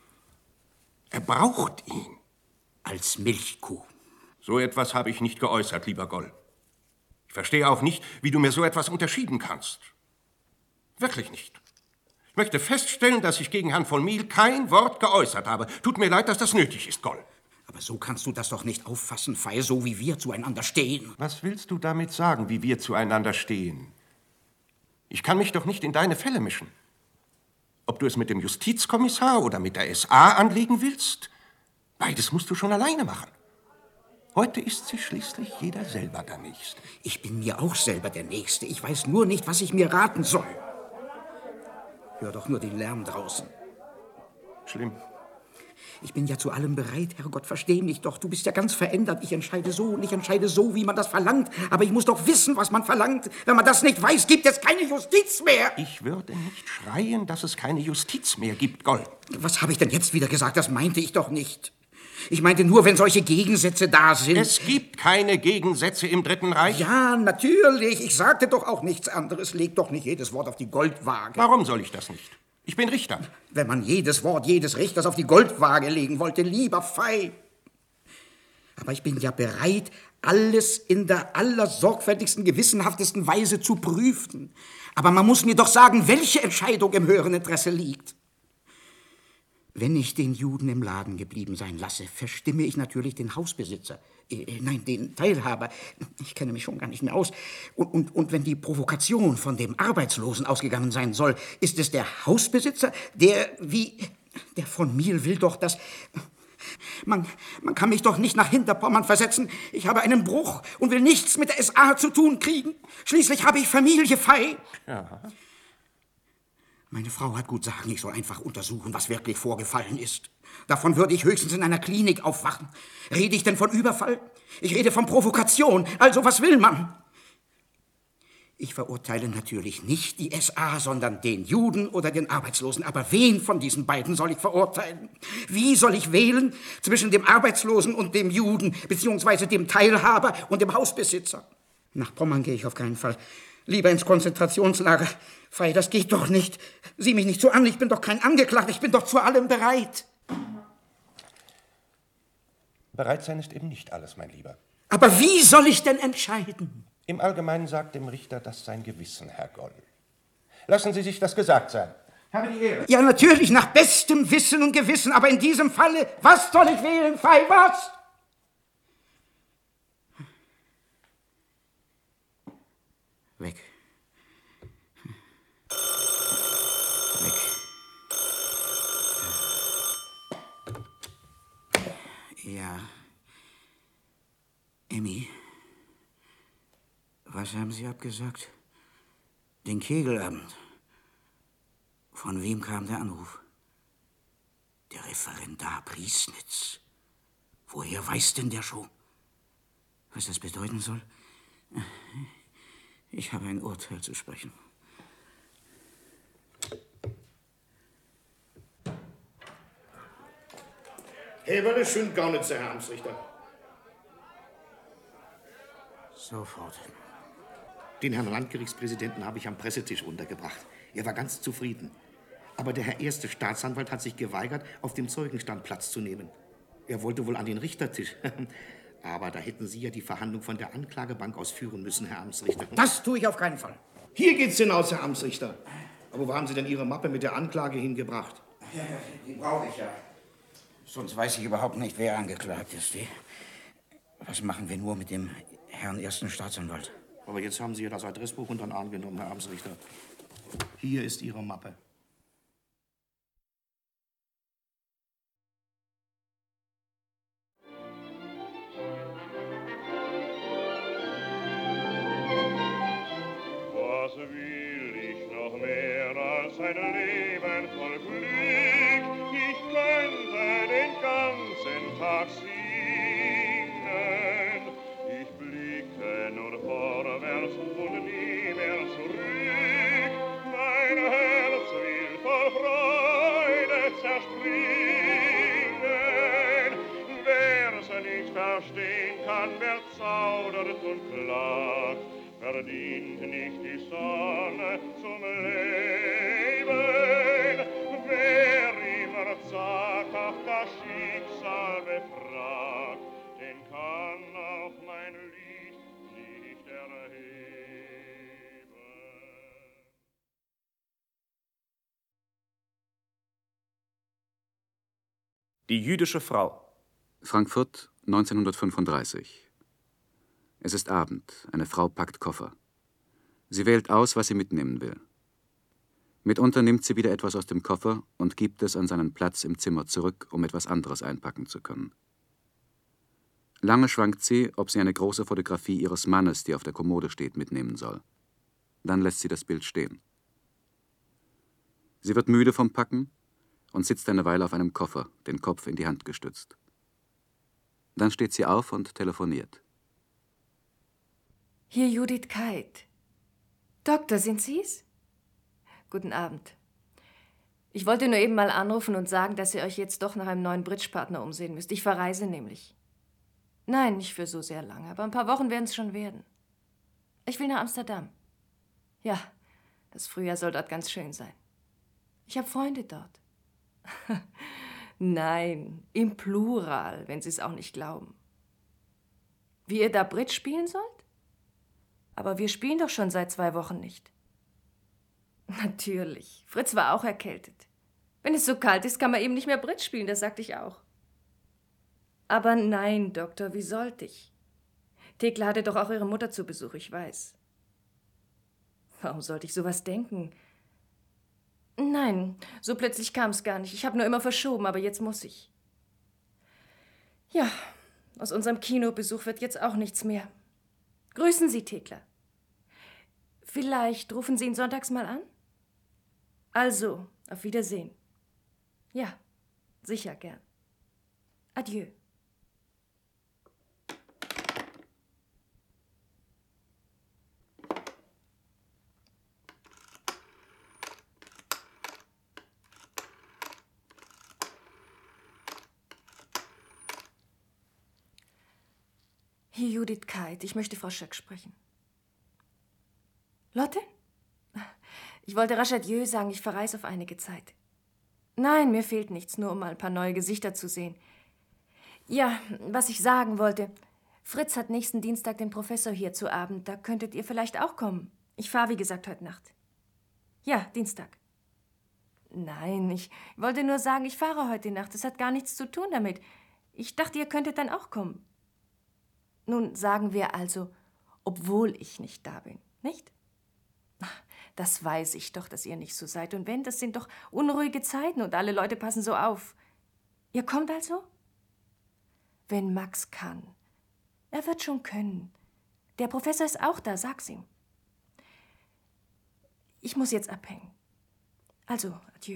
Er braucht ihn. Als Milchkuh. So etwas habe ich nicht geäußert, lieber Goll. Ich verstehe auch nicht, wie du mir so etwas unterschieben kannst. Wirklich nicht. Ich möchte feststellen, dass ich gegen Herrn von Miel kein Wort geäußert habe. Tut mir leid, dass das nötig ist, Goll. Aber so kannst du das doch nicht auffassen, Fei, so wie wir zueinander stehen. Was willst du damit sagen, wie wir zueinander stehen? Ich kann mich doch nicht in deine Fälle mischen. Ob du es mit dem Justizkommissar oder mit der S A anlegen willst, beides musst du schon alleine machen. Heute ist sich schließlich jeder selber der Nächste. Ich bin mir auch selber der Nächste. Ich weiß nur nicht, was ich mir raten soll. Hör doch nur den Lärm draußen. Schlimm. Ich bin ja zu allem bereit, Herrgott, versteh mich doch. Du bist ja ganz verändert. Ich entscheide so und ich entscheide so, wie man das verlangt. Aber ich muss doch wissen, was man verlangt. Wenn man das nicht weiß, gibt es keine Justiz mehr. Ich würde nicht schreien, dass es keine Justiz mehr gibt, Goll. Was habe ich denn jetzt wieder gesagt? Das meinte ich doch nicht. Ich meinte nur, wenn solche Gegensätze da sind. Es gibt keine Gegensätze im Dritten Reich. Ja, natürlich. Ich sagte doch auch nichts anderes. Leg doch nicht jedes Wort auf die Goldwaage. Warum soll ich das nicht? Ich bin Richter. Wenn man jedes Wort jedes Richters auf die Goldwaage legen wollte, lieber Fei. Aber ich bin ja bereit, alles in der allersorgfältigsten, gewissenhaftesten Weise zu prüfen. Aber man muss mir doch sagen, welche Entscheidung im höheren Interesse liegt. Wenn ich den Juden im Laden geblieben sein lasse, verstimme ich natürlich den Hausbesitzer. Äh, nein, den Teilhaber. Ich kenne mich schon gar nicht mehr aus. Und, und, und wenn die Provokation von dem Arbeitslosen ausgegangen sein soll, ist es der Hausbesitzer, der wie... Der von Miel will doch, dass... Man, man kann mich doch nicht nach Hinterpommern versetzen. Ich habe einen Bruch und will nichts mit der S A zu tun kriegen. Schließlich habe ich Familie, Fei. Ja. Meine Frau hat gut sagen, ich soll einfach untersuchen, was wirklich vorgefallen ist. Davon würde ich höchstens in einer Klinik aufwachen. Rede ich denn von Überfall? Ich rede von Provokation. Also, was will man? Ich verurteile natürlich nicht die S A, sondern den Juden oder den Arbeitslosen. Aber wen von diesen beiden soll ich verurteilen? Wie soll ich wählen zwischen dem Arbeitslosen und dem Juden, beziehungsweise dem Teilhaber und dem Hausbesitzer? Nach Pommern gehe ich auf keinen Fall. Lieber ins Konzentrationslager. Fei, das geht doch nicht. Sieh mich nicht so an, ich bin doch kein Angeklagter, ich bin doch zu allem bereit. Bereit sein ist eben nicht alles, mein Lieber. Aber wie soll ich denn entscheiden? Im Allgemeinen sagt dem Richter das sein Gewissen, Herr Goll. Lassen Sie sich das gesagt sein. Habe die Ehre. Ja, natürlich, nach bestem Wissen und Gewissen, aber in diesem Falle, was soll ich wählen, Fei, was? Weg. Weg. Ja. Emmy, was haben Sie abgesagt? Den Kegelabend. Von wem kam der Anruf? Der Referendar Priesnitz. Woher weiß denn der schon? Was das bedeuten soll? Ich habe ein Urteil zu sprechen. Heberle schön Gaunitzer, Herr Amtsrichter. Sofort. Den Herrn Landgerichtspräsidenten habe ich am Pressetisch untergebracht. Er war ganz zufrieden. Aber der Herr Erste Staatsanwalt hat sich geweigert, auf dem Zeugenstand Platz zu nehmen. Er wollte wohl an den Richtertisch. Aber da hätten Sie ja die Verhandlung von der Anklagebank aus führen müssen, Herr Amtsrichter. Das tue ich auf keinen Fall. Hier geht's hinaus, Herr Amtsrichter. Aber wo haben Sie denn Ihre Mappe mit der Anklage hingebracht? Ja, die brauche ich ja. Sonst weiß ich überhaupt nicht, wer angeklagt ist. Was machen wir nur mit dem Herrn Ersten Staatsanwalt? Aber jetzt haben Sie ja das Adressbuch unter den Arm genommen, Herr Amtsrichter. Hier ist Ihre Mappe. Was will ich noch mehr als ein Leben voll Glück? Ich könnte den ganzen Tag singen. Ich blicke nur vorwärts und nie mehr zurück. Mein Herz will voll Freude zerspringen. Wer's nicht verstehen kann, wer zaudert und klagt, verdient nicht die Sonne zum Leben. Wer immer zaghaft das Schicksal befragt, den kann auch mein Lied nicht erheben. Die jüdische Frau. Frankfurt, neunzehnhundertfünfunddreißig. Es ist Abend, eine Frau packt Koffer. Sie wählt aus, was sie mitnehmen will. Mitunter nimmt sie wieder etwas aus dem Koffer und gibt es an seinen Platz im Zimmer zurück, um etwas anderes einpacken zu können. Lange schwankt sie, ob sie eine große Fotografie ihres Mannes, die auf der Kommode steht, mitnehmen soll. Dann lässt sie das Bild stehen. Sie wird müde vom Packen und sitzt eine Weile auf einem Koffer, den Kopf in die Hand gestützt. Dann steht sie auf und telefoniert. Hier Judith Keit. Doktor, sind Sie's? Guten Abend. Ich wollte nur eben mal anrufen und sagen, dass ihr euch jetzt doch nach einem neuen Bridge-Partner umsehen müsst. Ich verreise nämlich. Nein, nicht für so sehr lange, aber ein paar Wochen werden es schon werden. Ich will nach Amsterdam. Ja, das Frühjahr soll dort ganz schön sein. Ich habe Freunde dort. Nein, im Plural, wenn Sie es auch nicht glauben. Wie ihr da Bridge spielen sollt? Aber wir spielen doch schon seit zwei Wochen nicht. Natürlich. Fritz war auch erkältet. Wenn es so kalt ist, kann man eben nicht mehr Bridge spielen, das sagte ich auch. Aber nein, Doktor, wie sollte ich? Thekla hatte doch auch ihre Mutter zu Besuch, ich weiß. Warum sollte ich sowas denken? Nein, so plötzlich kam es gar nicht. Ich habe nur immer verschoben, aber jetzt muss ich. Ja, aus unserem Kinobesuch wird jetzt auch nichts mehr. Grüßen Sie, Thekla. Vielleicht rufen Sie ihn sonntags mal an? Also, auf Wiedersehen. Ja, sicher gern. Adieu. Hier Judith Keit. Ich möchte Frau Schöck sprechen. Lotte? Ich wollte rasch Adieu sagen, ich verreise auf einige Zeit. Nein, mir fehlt nichts, nur um mal ein paar neue Gesichter zu sehen. Ja, was ich sagen wollte. Fritz hat nächsten Dienstag den Professor hier zu Abend. Da könntet ihr vielleicht auch kommen. Ich fahre, wie gesagt, heute Nacht. Ja, Dienstag. Nein, ich wollte nur sagen, ich fahre heute Nacht. Das hat gar nichts zu tun damit. Ich dachte, ihr könntet dann auch kommen. Nun sagen wir also, obwohl ich nicht da bin, nicht? Das weiß ich doch, dass ihr nicht so seid. Und wenn, das sind doch unruhige Zeiten und alle Leute passen so auf. Ihr kommt also? Wenn Max kann. Er wird schon können. Der Professor ist auch da, sag's ihm. Ich muss jetzt abhängen. Also, adieu.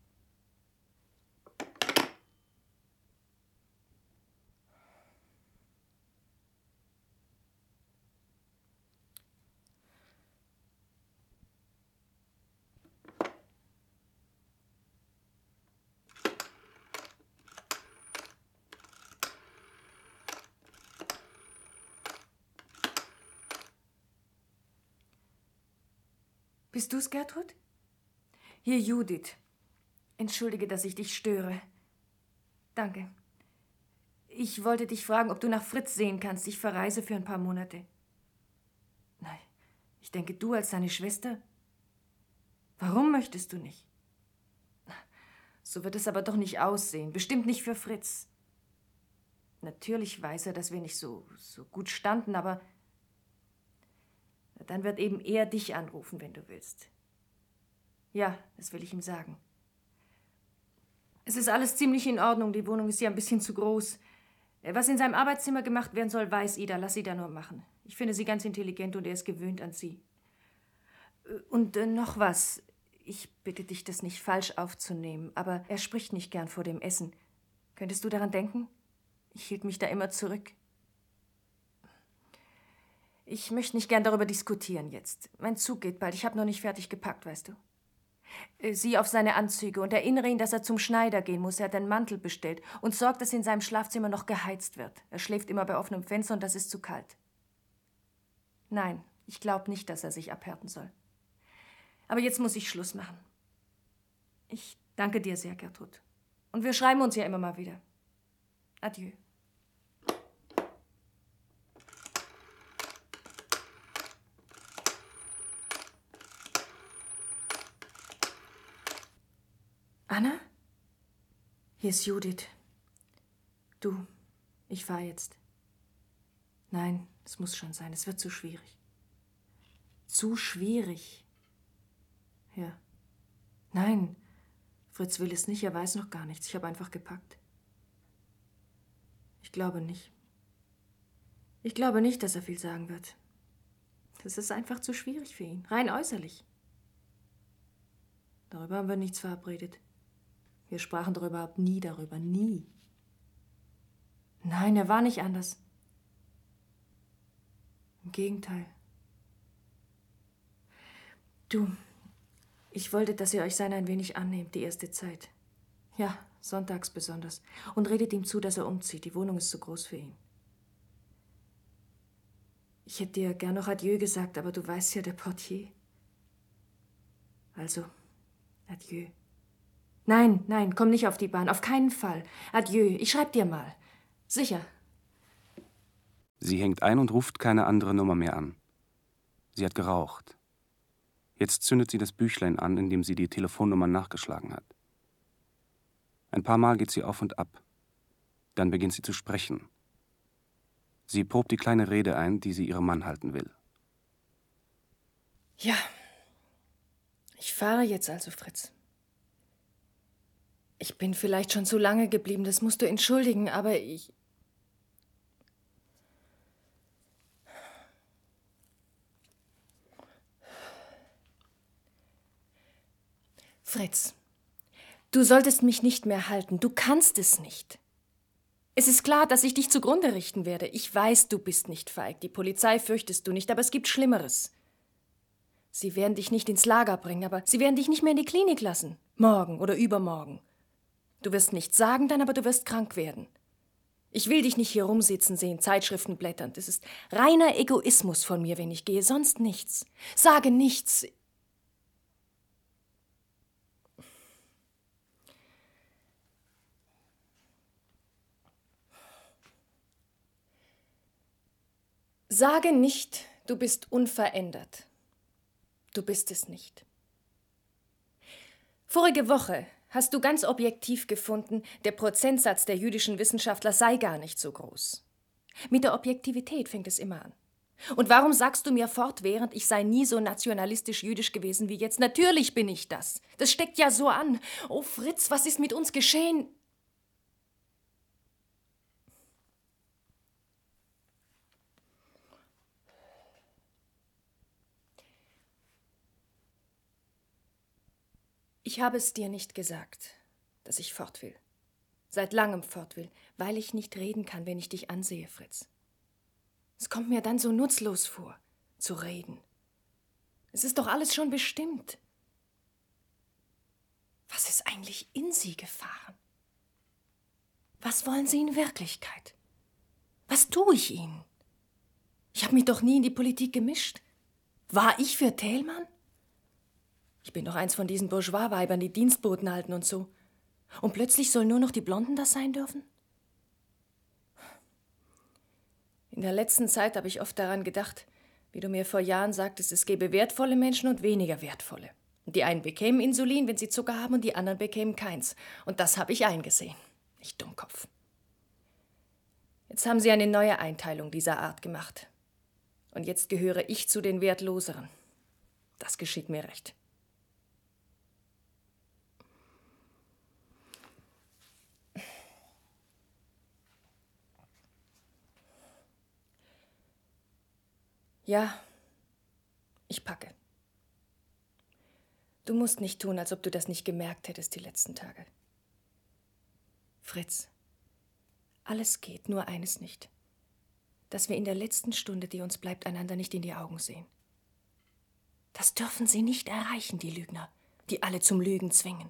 Bist du's, Gertrud? Hier, Judith. Entschuldige, dass ich dich störe. Danke. Ich wollte dich fragen, ob du nach Fritz sehen kannst. Ich verreise für ein paar Monate. Nein, ich denke, du als seine Schwester. Warum möchtest du nicht? So wird es aber doch nicht aussehen. Bestimmt nicht für Fritz. Natürlich weiß er, dass wir nicht so, so gut standen, aber dann wird eben er dich anrufen, wenn du willst. Ja, das will ich ihm sagen. Es ist alles ziemlich in Ordnung. Die Wohnung ist ja ein bisschen zu groß. Was in seinem Arbeitszimmer gemacht werden soll, weiß Ida. Lass sie da nur machen. Ich finde sie ganz intelligent und er ist gewöhnt an sie. Und äh, noch was. Ich bitte dich, das nicht falsch aufzunehmen, aber er spricht nicht gern vor dem Essen. Könntest du daran denken? Ich hielt mich da immer zurück. Ich möchte nicht gern darüber diskutieren jetzt. Mein Zug geht bald. Ich habe noch nicht fertig gepackt, weißt du. Sieh auf seine Anzüge und erinnere ihn, dass er zum Schneider gehen muss. Er hat einen Mantel bestellt und sorgt, dass in seinem Schlafzimmer noch geheizt wird. Er schläft immer bei offenem Fenster und das ist zu kalt. Nein, ich glaube nicht, dass er sich abhärten soll. Aber jetzt muss ich Schluss machen. Ich danke dir sehr, Gertrud. Und wir schreiben uns ja immer mal wieder. Adieu. Anna? Hier ist Judith. Du, ich fahre jetzt. Nein, es muss schon sein. Es wird zu schwierig. Zu schwierig. Ja. Nein, Fritz will es nicht. Er weiß noch gar nichts. Ich habe einfach gepackt. Ich glaube nicht. Ich glaube nicht, dass er viel sagen wird. Das ist einfach zu schwierig für ihn. Rein äußerlich. Darüber haben wir nichts verabredet. Wir sprachen darüber überhaupt nie darüber. Nie. Nein, er war nicht anders. Im Gegenteil. Du, ich wollte, dass ihr euch seiner ein wenig annehmt, die erste Zeit. Ja, sonntags besonders. Und redet ihm zu, dass er umzieht. Die Wohnung ist zu groß für ihn. Ich hätte dir gern noch Adieu gesagt, aber du weißt ja, der Portier. Also, Adieu. Nein, nein, komm nicht auf die Bahn. Auf keinen Fall. Adieu. Ich schreib dir mal. Sicher. Sie hängt ein und ruft keine andere Nummer mehr an. Sie hat geraucht. Jetzt zündet sie das Büchlein an, in dem sie die Telefonnummer nachgeschlagen hat. Ein paar Mal geht sie auf und ab. Dann beginnt sie zu sprechen. Sie probt die kleine Rede ein, die sie ihrem Mann halten will. Ja. Ich fahre jetzt also, Fritz. Ich bin vielleicht schon zu lange geblieben, das musst du entschuldigen, aber ich... Fritz, du solltest mich nicht mehr halten. Du kannst es nicht. Es ist klar, dass ich dich zugrunde richten werde. Ich weiß, du bist nicht feig. Die Polizei fürchtest du nicht, aber es gibt Schlimmeres. Sie werden dich nicht ins Lager bringen, aber sie werden dich nicht mehr in die Klinik lassen. Morgen oder übermorgen. Du wirst nichts sagen dann, aber du wirst krank werden. Ich will dich nicht hier rumsitzen sehen, Zeitschriften blättern. Das ist reiner Egoismus von mir, wenn ich gehe, sonst nichts. Sage nichts. Sage nicht, du bist unverändert. Du bist es nicht. Vorige Woche hast du ganz objektiv gefunden, der Prozentsatz der jüdischen Wissenschaftler sei gar nicht so groß. Mit der Objektivität fängt es immer an. Und warum sagst du mir fortwährend, ich sei nie so nationalistisch jüdisch gewesen wie jetzt? Natürlich bin ich das. Das steckt ja so an. Oh Fritz, was ist mit uns geschehen? Ich habe es dir nicht gesagt, dass ich fort will. Seit langem fort will, weil ich nicht reden kann, wenn ich dich ansehe, Fritz. Es kommt mir dann so nutzlos vor, zu reden. Es ist doch alles schon bestimmt. Was ist eigentlich in Sie gefahren? Was wollen Sie in Wirklichkeit? Was tue ich Ihnen? Ich habe mich doch nie in die Politik gemischt. War ich für Thälmann? Ich bin doch eins von diesen Bourgeois-Weibern, die Dienstboten halten und so. Und plötzlich sollen nur noch die Blonden das sein dürfen? In der letzten Zeit habe ich oft daran gedacht, wie du mir vor Jahren sagtest, es gäbe wertvolle Menschen und weniger wertvolle. Und die einen bekämen Insulin, wenn sie Zucker haben, und die anderen bekämen keins. Und das habe ich eingesehen. Ich Dummkopf. Jetzt haben sie eine neue Einteilung dieser Art gemacht. Und jetzt gehöre ich zu den Wertloseren. Das geschieht mir recht. Ja, ich packe. Du musst nicht tun, als ob du das nicht gemerkt hättest die letzten Tage. Fritz, alles geht, nur eines nicht. Dass wir in der letzten Stunde, die uns bleibt, einander nicht in die Augen sehen. Das dürfen sie nicht erreichen, die Lügner, die alle zum Lügen zwingen.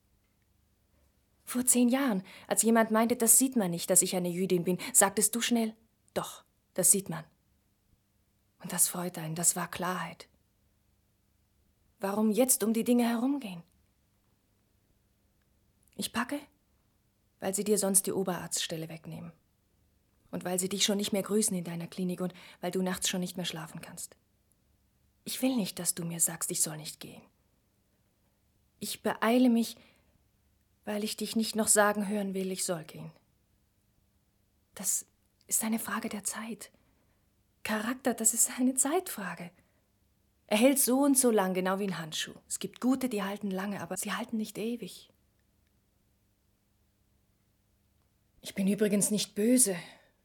Vor zehn Jahren, als jemand meinte, das sieht man nicht, dass ich eine Jüdin bin, sagtest du schnell, doch, das sieht man. Und das freut einen, das war Klarheit. Warum jetzt um die Dinge herumgehen? Ich packe, weil sie dir sonst die Oberarztstelle wegnehmen. Und weil sie dich schon nicht mehr grüßen in deiner Klinik und weil du nachts schon nicht mehr schlafen kannst. Ich will nicht, dass du mir sagst, ich soll nicht gehen. Ich beeile mich, weil ich dich nicht noch sagen hören will, ich soll gehen. Das ist eine Frage der Zeit. Charakter, das ist eine Zeitfrage. Er hält so und so lang, genau wie ein Handschuh. Es gibt gute, die halten lange, aber sie halten nicht ewig. Ich bin übrigens nicht böse.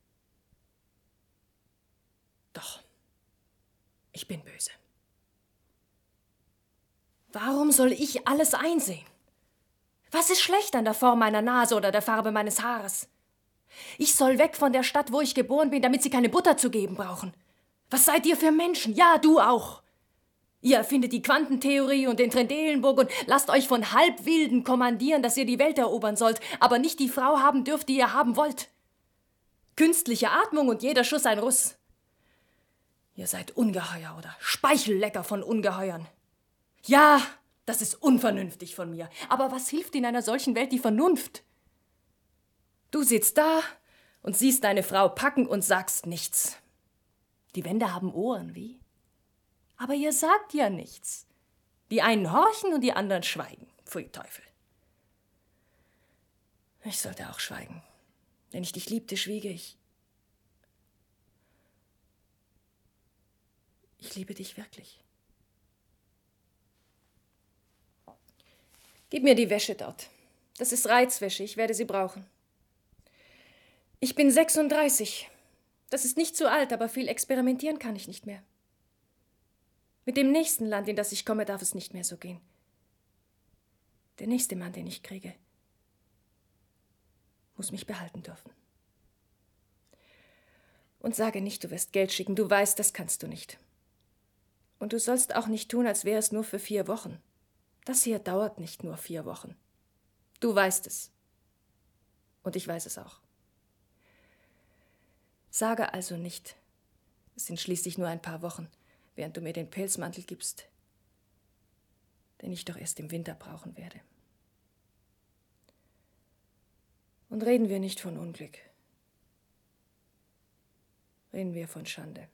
Doch, ich bin böse. Warum soll ich alles einsehen? Was ist schlecht an der Form meiner Nase oder der Farbe meines Haares? Ich soll weg von der Stadt, wo ich geboren bin, damit sie keine Butter zu geben brauchen. Was seid ihr für Menschen? Ja, du auch. Ihr erfindet die Quantentheorie und den Trendelenburg und lasst euch von Halbwilden kommandieren, dass ihr die Welt erobern sollt, aber nicht die Frau haben dürft, die ihr haben wollt. Künstliche Atmung und jeder Schuss ein Russ. Ihr seid Ungeheuer oder Speichellecker von Ungeheuern. Ja, das ist unvernünftig von mir. Aber was hilft in einer solchen Welt die Vernunft? Du sitzt da und siehst deine Frau packen und sagst nichts. Die Wände haben Ohren, wie? Aber ihr sagt ja nichts. Die einen horchen und die anderen schweigen. Pfui Teufel. Ich sollte auch schweigen. Wenn ich dich liebte, schwiege ich. Ich liebe dich wirklich. Gib mir die Wäsche dort. Das ist Reizwäsche, ich werde sie brauchen. Ich bin sechsunddreißig. Das ist nicht zu alt, aber viel experimentieren kann ich nicht mehr. Mit dem nächsten Land, in das ich komme, darf es nicht mehr so gehen. Der nächste Mann, den ich kriege, muss mich behalten dürfen. Und sage nicht, du wirst Geld schicken. Du weißt, das kannst du nicht. Und du sollst auch nicht tun, als wäre es nur für vier Wochen. Das hier dauert nicht nur vier Wochen. Du weißt es. Und ich weiß es auch. Sage also nicht. Es sind schließlich nur ein paar Wochen, während du mir den Pelzmantel gibst, den ich doch erst im Winter brauchen werde. Und reden wir nicht von Unglück. Reden wir von Schande.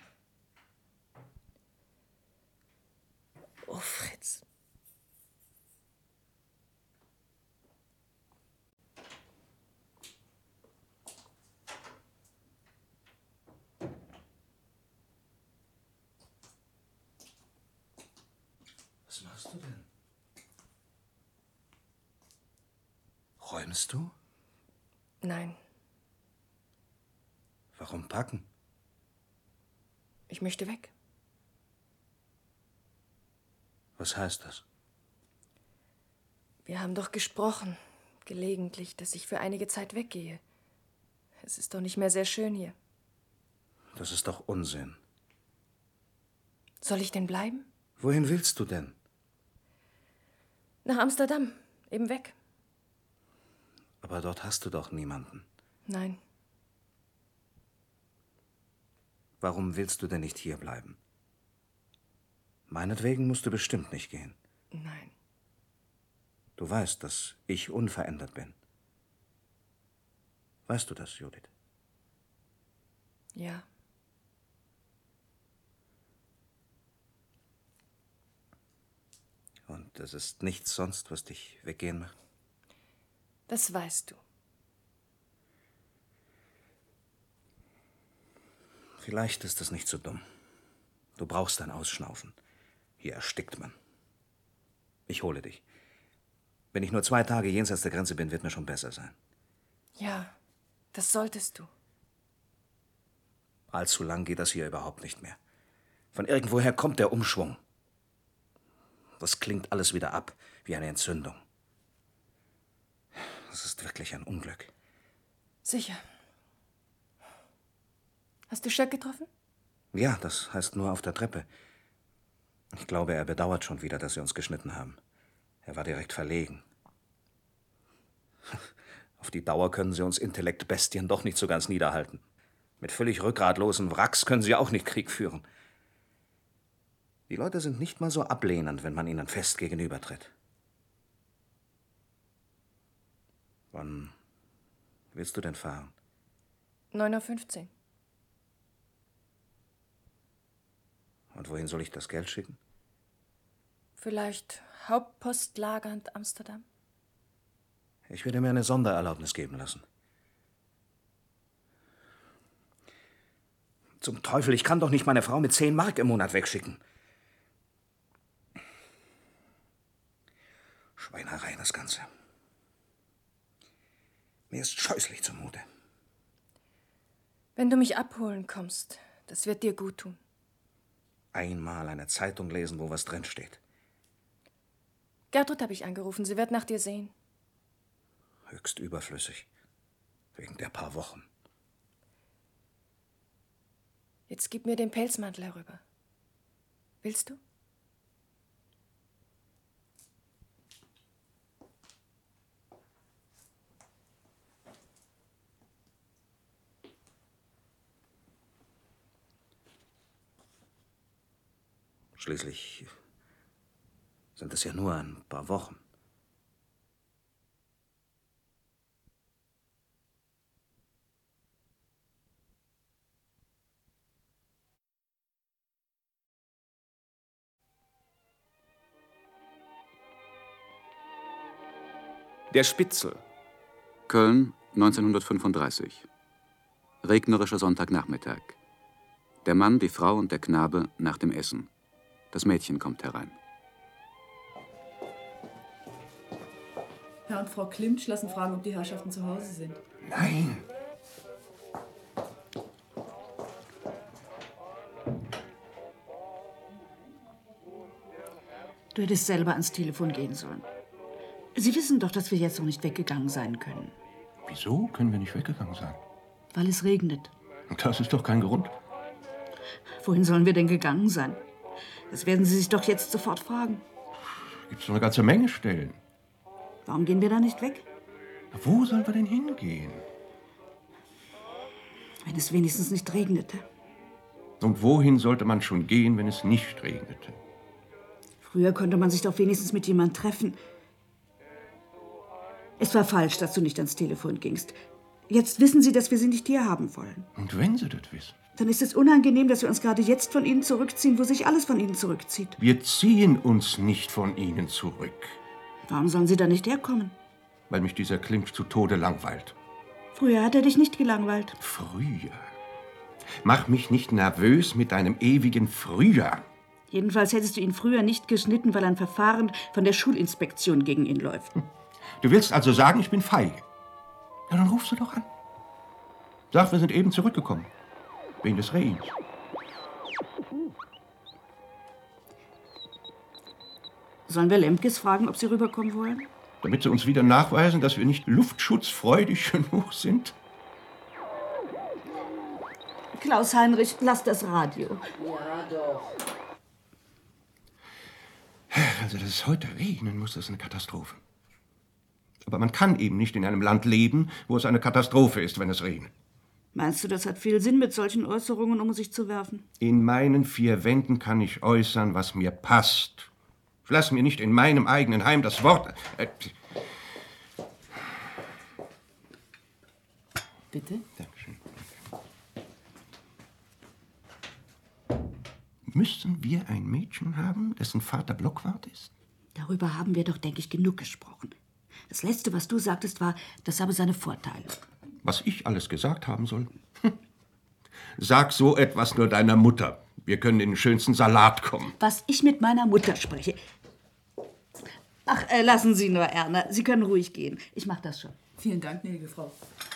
Oh, Fritz. Was machst du denn? Räumst du? Nein, Warum packen? ich möchte weg. Was heißt das? Wir haben doch gesprochen, gelegentlich, dass ich für einige Zeit weggehe. Es ist doch nicht mehr sehr schön hier. Das ist doch Unsinn. Soll ich denn bleiben? Wohin willst du denn? Nach Amsterdam, eben weg. Aber dort hast du doch niemanden. Nein, Warum willst du denn nicht hier bleiben? Meinetwegen musst du bestimmt nicht gehen. nein. Du weißt, dass ich unverändert bin. Weißt du das, Judith? Ja. Und es ist nichts sonst, was dich weggehen macht? Das weißt du. Vielleicht ist es nicht so dumm. Du brauchst ein Ausschnaufen. Hier erstickt man. Ich hole dich. Wenn ich nur zwei Tage jenseits der Grenze bin, wird mir schon besser sein. Ja, das solltest du. Allzu lang geht das hier überhaupt nicht mehr. Von irgendwoher kommt der Umschwung. Das klingt alles wieder ab, wie eine Entzündung. Das ist wirklich ein Unglück. Sicher. Hast du Schöck getroffen? Ja, das heißt nur auf der Treppe. Ich glaube, er bedauert schon wieder, dass sie uns geschnitten haben. Er war direkt verlegen. Auf die Dauer können sie uns Intellektbestien doch nicht so ganz niederhalten. Mit völlig rückgratlosen Wracks können sie auch nicht Krieg führen. Die Leute sind nicht mal so ablehnend, wenn man ihnen fest gegenübertritt. Wann willst du denn fahren? neun Uhr fünfzehn. Und wohin soll ich das Geld schicken? Vielleicht Hauptpostlagernd Amsterdam? Ich werde mir eine Sondererlaubnis geben lassen. Zum Teufel, ich kann doch nicht meine Frau mit zehn Mark im Monat wegschicken. Schweinerei, das Ganze. Mir ist scheußlich zumute. Wenn du mich abholen kommst, das wird dir gut tun. Einmal eine Zeitung lesen, wo was drinsteht. Gertrud habe ich angerufen, sie wird nach dir sehen. Höchst überflüssig. Wegen der paar Wochen. Jetzt gib mir den Pelzmantel herüber. Willst du? Schließlich sind es ja nur ein paar Wochen. Der Spitzel. Köln, neunzehnhundertfünfunddreißig. Regnerischer Sonntagnachmittag. Der Mann, die Frau und der Knabe nach dem Essen. Das Mädchen kommt herein. Herr und Frau Klimtsch lassen fragen, ob die Herrschaften zu Hause sind. Nein. Du hättest selber ans Telefon gehen sollen. Sie wissen doch, dass wir jetzt noch nicht weggegangen sein können. Wieso können wir nicht weggegangen sein? Weil es regnet. Das ist doch kein Grund. Wohin sollen wir denn gegangen sein? Das werden Sie sich doch jetzt sofort fragen. Gibt es doch eine ganze Menge Stellen. Warum gehen wir da nicht weg? Wo sollen wir denn hingehen? Wenn es wenigstens nicht regnete. Und wohin sollte man schon gehen, wenn es nicht regnete? Früher konnte man sich doch wenigstens mit jemandem treffen. Es war falsch, dass du nicht ans Telefon gingst. Jetzt wissen sie, dass wir sie nicht hier haben wollen. Und wenn sie das wissen? Dann ist es unangenehm, dass wir uns gerade jetzt von ihnen zurückziehen, wo sich alles von ihnen zurückzieht. Wir ziehen uns nicht von ihnen zurück. Warum sollen sie da nicht herkommen? Weil mich dieser Klinsch zu Tode langweilt. Früher hat er dich nicht gelangweilt. Früher? Mach mich nicht nervös mit deinem ewigen Früher. Jedenfalls hättest du ihn früher nicht geschnitten, weil ein Verfahren von der Schulinspektion gegen ihn läuft. Du willst also sagen, ich bin feige? Ja, dann ruf sie doch an. Sag, wir sind eben zurückgekommen. Wegen des Rehens. Sollen wir Lemkes fragen, ob sie rüberkommen wollen? Damit sie uns wieder nachweisen, dass wir nicht luftschutzfreudig genug sind? Klaus-Heinrich, lass das Radio. Ja, doch. Also, dass es heute regnen muss, das ist eine Katastrophe. Aber man kann eben nicht in einem Land leben, wo es eine Katastrophe ist, wenn es regnet. Meinst du, das hat viel Sinn, mit solchen Äußerungen um sich zu werfen? In meinen vier Wänden kann ich äußern, was mir passt. Ich lasse mir nicht in meinem eigenen Heim das Wort... Äh, Bitte? Dankeschön. Müssen wir ein Mädchen haben, dessen Vater Blockwart ist? Darüber haben wir doch, denke ich, genug gesprochen. Das Letzte, was du sagtest, war, das habe seine Vorteile. Was ich alles gesagt haben soll? Hm. Sag so etwas nur deiner Mutter. Wir können in den schönsten Salat kommen. Was ich mit meiner Mutter spreche. Ach, äh, lassen Sie nur, Erna. Sie können ruhig gehen. Ich mach das schon. Vielen Dank, gnädige Frau.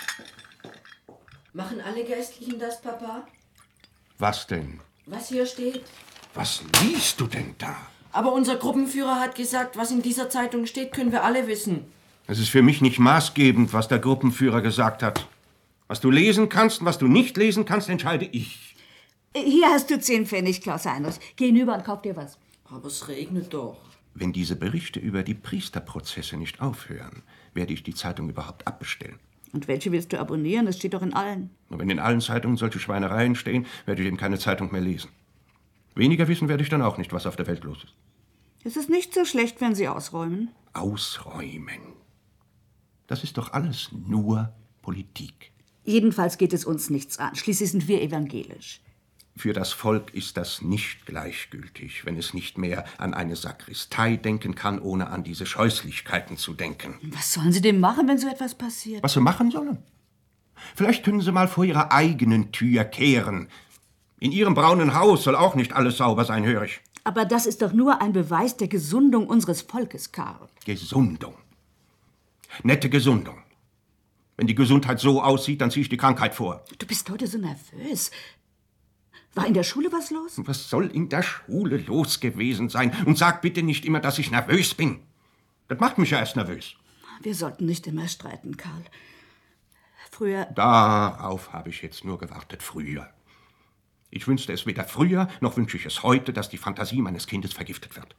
Machen alle Geistlichen das, Papa? Was denn? Was hier steht? Was liest du denn da? Aber unser Gruppenführer hat gesagt, was in dieser Zeitung steht, können wir alle wissen. Es ist für mich nicht maßgebend, was der Gruppenführer gesagt hat. Was du lesen kannst und was du nicht lesen kannst, entscheide ich. Hier hast du zehn Pfennig, Klaus-Heinrich. Geh hinüber und kauf dir was. Aber es regnet doch. Wenn diese Berichte über die Priesterprozesse nicht aufhören, werde ich die Zeitung überhaupt abbestellen. Und welche willst du abonnieren? Das steht doch in allen. Und wenn in allen Zeitungen solche Schweinereien stehen, werde ich eben keine Zeitung mehr lesen. Weniger wissen werde ich dann auch nicht, was auf der Welt los ist. Es ist nicht so schlecht, wenn Sie ausräumen. Ausräumen? Das ist doch alles nur Politik. Jedenfalls geht es uns nichts an. Schließlich sind wir evangelisch. Für das Volk ist das nicht gleichgültig, wenn es nicht mehr an eine Sakristei denken kann, ohne an diese Scheußlichkeiten zu denken. Was sollen Sie denn machen, wenn so etwas passiert? Was sie machen sollen? Vielleicht können sie mal vor ihrer eigenen Tür kehren. In ihrem braunen Haus soll auch nicht alles sauber sein, höre ich. Aber das ist doch nur ein Beweis der Gesundung unseres Volkes, Karl. Gesundung. Nette Gesundung. Wenn die Gesundheit so aussieht, dann ziehe ich die Krankheit vor. Du bist heute so nervös. War in der Schule was los? Was soll in der Schule los gewesen sein? Und sag bitte nicht immer, dass ich nervös bin. Das macht mich ja erst nervös. Wir sollten nicht immer streiten, Karl. Früher... Darauf habe ich jetzt nur gewartet, früher. Ich wünschte es weder früher, noch wünsche ich es heute, dass die Fantasie meines Kindes vergiftet wird.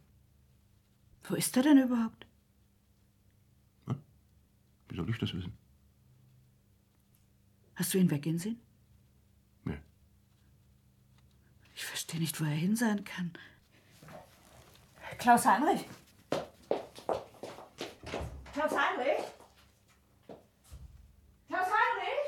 Wo ist er denn überhaupt? Hm? Wie soll ich das wissen? Hast du ihn weggehen sehen? Nee. Ich verstehe nicht, wo er hin sein kann. Klaus-Heinrich? Klaus-Heinrich? Klaus-Heinrich?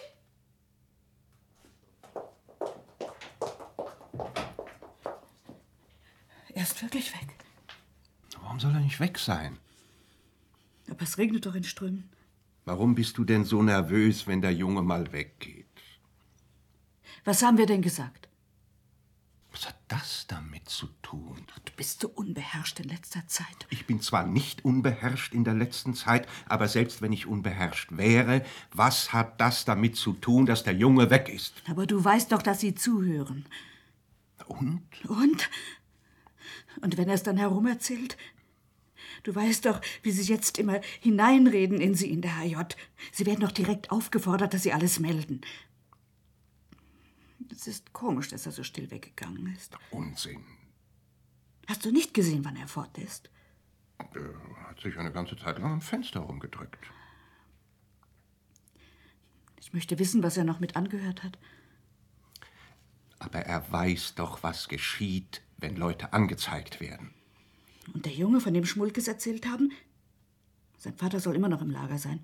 Er ist wirklich weg. Warum soll er nicht weg sein? Aber es regnet doch in Strömen. Warum bist du denn so nervös, wenn der Junge mal weggeht? Was haben wir denn gesagt? Was hat das damit zu tun? Du bist so unbeherrscht in letzter Zeit. Ich bin zwar nicht unbeherrscht in der letzten Zeit, aber selbst wenn ich unbeherrscht wäre, was hat das damit zu tun, dass der Junge weg ist? Aber du weißt doch, dass sie zuhören. Und? Und? Und wenn er es dann herumerzählt? Du weißt doch, wie sie jetzt immer hineinreden in sie in der H J. Sie werden doch direkt aufgefordert, dass sie alles melden. Es ist komisch, dass er so still weggegangen ist. Unsinn. Hast du nicht gesehen, wann er fort ist? Er hat sich eine ganze Zeit lang am Fenster rumgedrückt. Ich möchte wissen, was er noch mit angehört hat. Aber er weiß doch, was geschieht, wenn Leute angezeigt werden. Und der Junge, von dem Schmulkes erzählt haben? Sein Vater soll immer noch im Lager sein.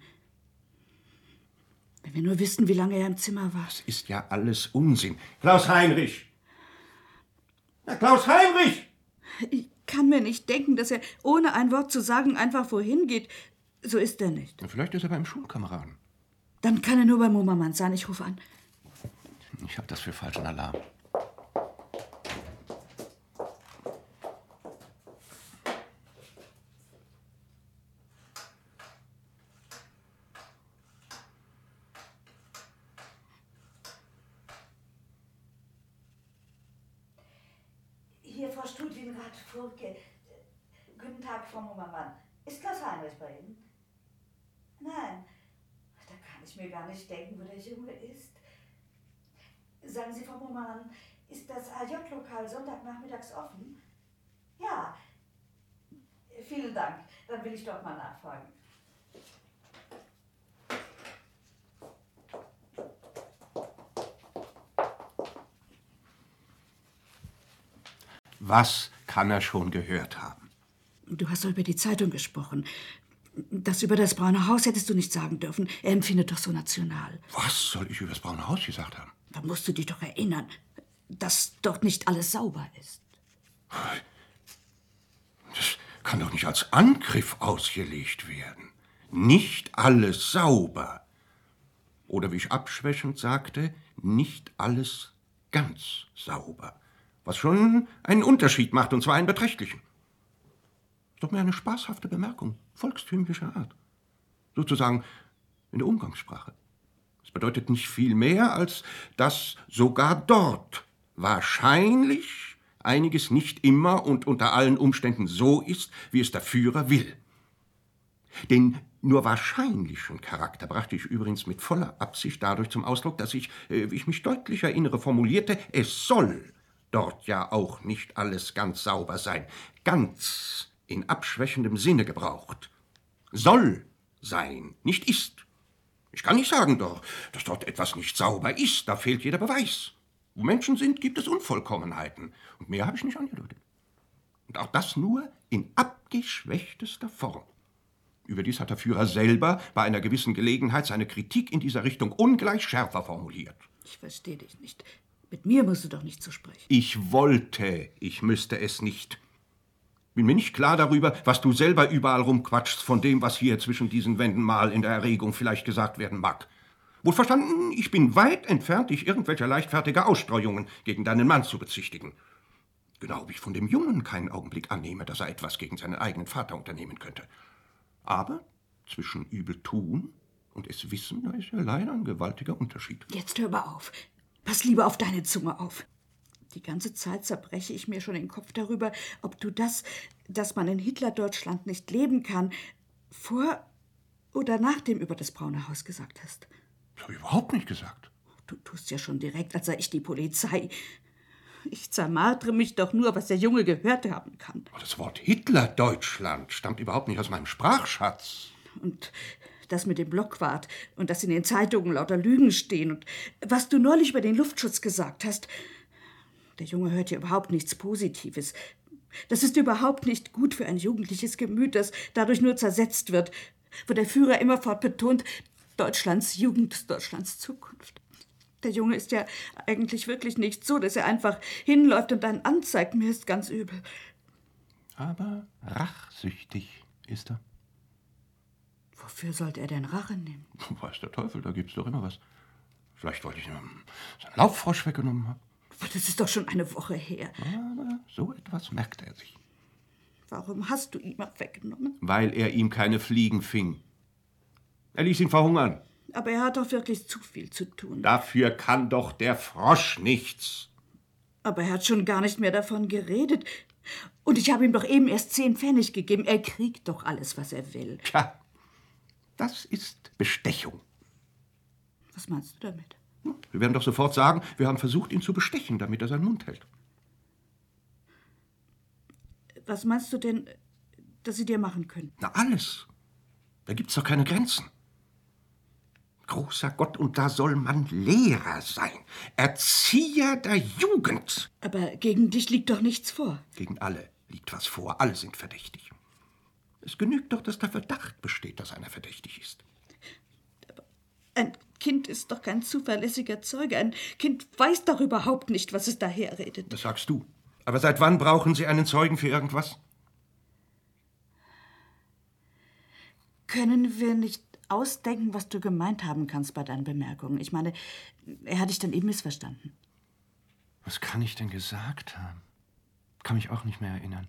Wenn wir nur wüssten, wie lange er im Zimmer war. Das ist ja alles Unsinn. Klaus Heinrich! Na, Klaus Heinrich! Ich kann mir nicht denken, dass er, ohne ein Wort zu sagen, einfach wohin geht. So ist er nicht. Na, vielleicht ist er beim Schulkameraden. Dann kann er nur beim Mummermann sein. Ich rufe an. Ich habe das für falschen Alarm. Hier, Frau Studienrat Furke. Guten Tag, Frau Mummermann. Ist Klaus Heinrich bei Ihnen? Nein. Da kann ich mir gar nicht denken, wo der Junge ist. Sagen Sie, Frau Mummermann, ist das A J-Lokal Sonntagnachmittags offen? Ja. Vielen Dank. Dann will ich doch mal nachfragen. Was kann er schon gehört haben? Du hast doch über die Zeitung gesprochen. Das über das Braune Haus hättest du nicht sagen dürfen. Er empfindet doch so national. Was soll ich über das Braune Haus gesagt haben? Da musst du dich doch erinnern, dass dort nicht alles sauber ist. Das kann doch nicht als Angriff ausgelegt werden. Nicht alles sauber. Oder wie ich abschwächend sagte, nicht alles ganz sauber. Was schon einen Unterschied macht, und zwar einen beträchtlichen. Ist doch mehr eine spaßhafte Bemerkung, volkstümlicher Art. Sozusagen in der Umgangssprache. Es bedeutet nicht viel mehr, als dass sogar dort wahrscheinlich einiges nicht immer und unter allen Umständen so ist, wie es der Führer will. Den nur wahrscheinlichen Charakter brachte ich übrigens mit voller Absicht dadurch zum Ausdruck, dass ich, wie ich mich deutlich erinnere, formulierte, es soll dort ja auch nicht alles ganz sauber sein. Ganz in abschwächendem Sinne gebraucht. Soll sein, nicht ist. Ich kann nicht sagen doch, dass dort etwas nicht sauber ist. Da fehlt jeder Beweis. Wo Menschen sind, gibt es Unvollkommenheiten. Und mehr habe ich nicht angedeutet. Und auch das nur in abgeschwächtester Form. Überdies hat der Führer selber bei einer gewissen Gelegenheit seine Kritik in dieser Richtung ungleich schärfer formuliert. Ich verstehe dich nicht. Mit mir musst du doch nicht so sprechen. Ich wollte, ich müsste es nicht. Bin mir nicht klar darüber, was du selber überall rumquatschst von dem, was hier zwischen diesen Wänden mal in der Erregung vielleicht gesagt werden mag. Wohl verstanden, ich bin weit entfernt, dich irgendwelcher leichtfertiger Ausstreuungen gegen deinen Mann zu bezichtigen. Genau wie ich von dem Jungen keinen Augenblick annehme, dass er etwas gegen seinen eigenen Vater unternehmen könnte. Aber zwischen übel tun und es wissen, da ist ja leider ein gewaltiger Unterschied. Jetzt hör mal auf. Pass lieber auf deine Zunge auf. Die ganze Zeit zerbreche ich mir schon den Kopf darüber, ob du das, dass man in Hitler-Deutschland nicht leben kann, vor oder nach dem über das Braune Haus gesagt hast. Das habe ich überhaupt nicht gesagt. Du tust ja schon direkt, als sei ich die Polizei. Ich zermartere mich doch nur, was der Junge gehört haben kann. Das Wort Hitler-Deutschland stammt überhaupt nicht aus meinem Sprachschatz. Und das mit dem Blockwart und dass in den Zeitungen lauter Lügen stehen und was du neulich über den Luftschutz gesagt hast. Der Junge hört ja überhaupt nichts Positives. Das ist überhaupt nicht gut für ein jugendliches Gemüt, das dadurch nur zersetzt wird, wo der Führer immerfort betont, Deutschlands Jugend ist Deutschlands Zukunft. Der Junge ist ja eigentlich wirklich nicht so, dass er einfach hinläuft und einen anzeigt. Mir ist ganz übel. Aber rachsüchtig ist er. Wofür sollte er denn Rache nehmen? Weiß der Teufel, da gibt's doch immer was. Vielleicht, weil ich ihm seinen Lauffrosch weggenommen habe. Das ist doch schon eine Woche her. Aber so etwas merkt er sich. Warum hast du ihn auch weggenommen? Weil er ihm keine Fliegen fing. Er ließ ihn verhungern. Aber er hat doch wirklich zu viel zu tun. Dafür kann doch der Frosch nichts. Aber er hat schon gar nicht mehr davon geredet. Und ich habe ihm doch eben erst zehn Pfennig gegeben. Er kriegt doch alles, was er will. Tja, das ist Bestechung. Was meinst du damit? Wir werden doch sofort sagen, wir haben versucht, ihn zu bestechen, damit er seinen Mund hält. Was meinst du denn, dass sie dir machen können? Na, alles. Da gibt's doch keine Grenzen. Großer Gott, und da soll man Lehrer sein. Erzieher der Jugend. Aber gegen dich liegt doch nichts vor. Gegen alle liegt was vor. Alle sind verdächtig. Es genügt doch, dass der Verdacht besteht, dass einer verdächtig ist. Aber ein Kind ist doch kein zuverlässiger Zeuge. Ein Kind weiß doch überhaupt nicht, was es daherredet. Das sagst du. Aber seit wann brauchen Sie einen Zeugen für irgendwas? Können wir nicht ausdenken, was du gemeint haben kannst bei deinen Bemerkungen? Ich meine, er hat dich dann eben missverstanden. Was kann ich denn gesagt haben? Kann mich auch nicht mehr erinnern.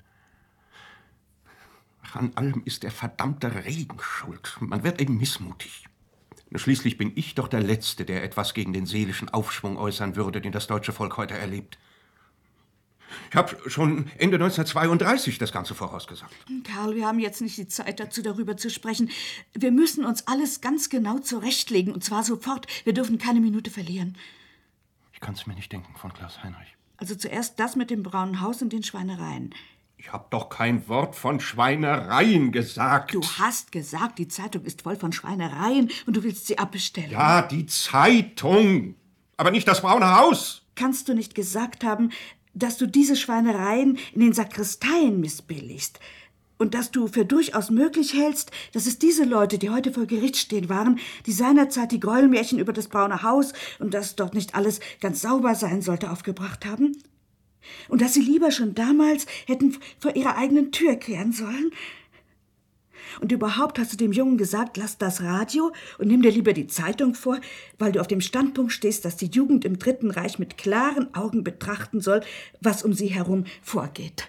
Ach, an allem ist der verdammte Regen schuld. Man wird eben missmutig. Schließlich bin ich doch der Letzte, der etwas gegen den seelischen Aufschwung äußern würde, den das deutsche Volk heute erlebt. Ich habe schon Ende neunzehnhundertzweiunddreißig das Ganze vorausgesagt. Karl, wir haben jetzt nicht die Zeit dazu, darüber zu sprechen. Wir müssen uns alles ganz genau zurechtlegen, und zwar sofort. Wir dürfen keine Minute verlieren. Ich kann es mir nicht denken von Klaus Heinrich. Also zuerst das mit dem braunen Haus und den Schweinereien. Ich habe doch kein Wort von Schweinereien gesagt. Du hast gesagt, die Zeitung ist voll von Schweinereien und du willst sie abbestellen. Ja, die Zeitung, aber nicht das braune Haus. Kannst du nicht gesagt haben, dass du diese Schweinereien in den Sakristeien missbilligst und dass du für durchaus möglich hältst, dass es diese Leute, die heute vor Gericht stehen waren, die seinerzeit die Gräuelmärchen über das braune Haus und dass dort nicht alles ganz sauber sein sollte, aufgebracht haben? Und dass sie lieber schon damals hätten vor ihrer eigenen Tür kehren sollen? Und überhaupt hast du dem Jungen gesagt, lass das Radio und nimm dir lieber die Zeitung vor, weil du auf dem Standpunkt stehst, dass die Jugend im Dritten Reich mit klaren Augen betrachten soll, was um sie herum vorgeht.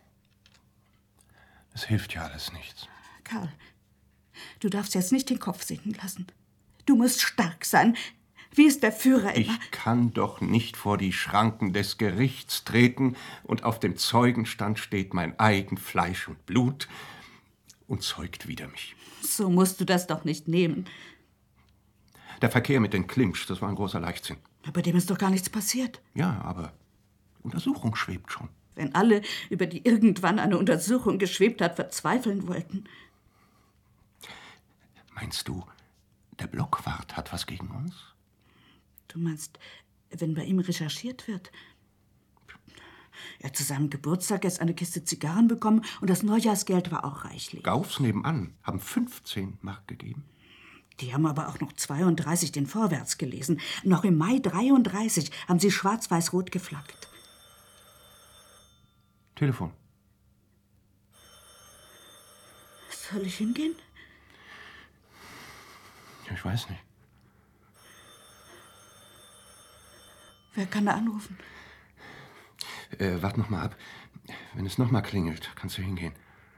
Es hilft ja alles nichts. Karl, du darfst jetzt nicht den Kopf sinken lassen. Du musst stark sein, wie es der Führer immer... Ich kann doch nicht vor die Schranken des Gerichts treten und auf dem Zeugenstand steht mein eigen Fleisch und Blut und zeugt wider mich. So musst du das doch nicht nehmen. Der Verkehr mit den Klimsch, das war ein großer Leichtsinn. Bei dem ist doch gar nichts passiert. Ja, aber Untersuchung schwebt schon. Wenn alle, über die irgendwann eine Untersuchung geschwebt hat, verzweifeln wollten. Meinst du, der Blockwart hat was gegen uns? Du meinst, wenn bei ihm recherchiert wird? Er hat zu seinem Geburtstag erst eine Kiste Zigarren bekommen und das Neujahrsgeld war auch reichlich. Gaufs nebenan haben fünfzehn Mark gegeben. Die haben aber auch noch zweiunddreißig den Vorwärts gelesen. Noch im Mai dreiunddreißig haben sie schwarz-weiß-rot geflaggt. Telefon. Soll ich hingehen? Ich weiß nicht. Wer kann da anrufen? Äh, wart noch mal ab. Wenn es noch mal klingelt, kannst du hingehen.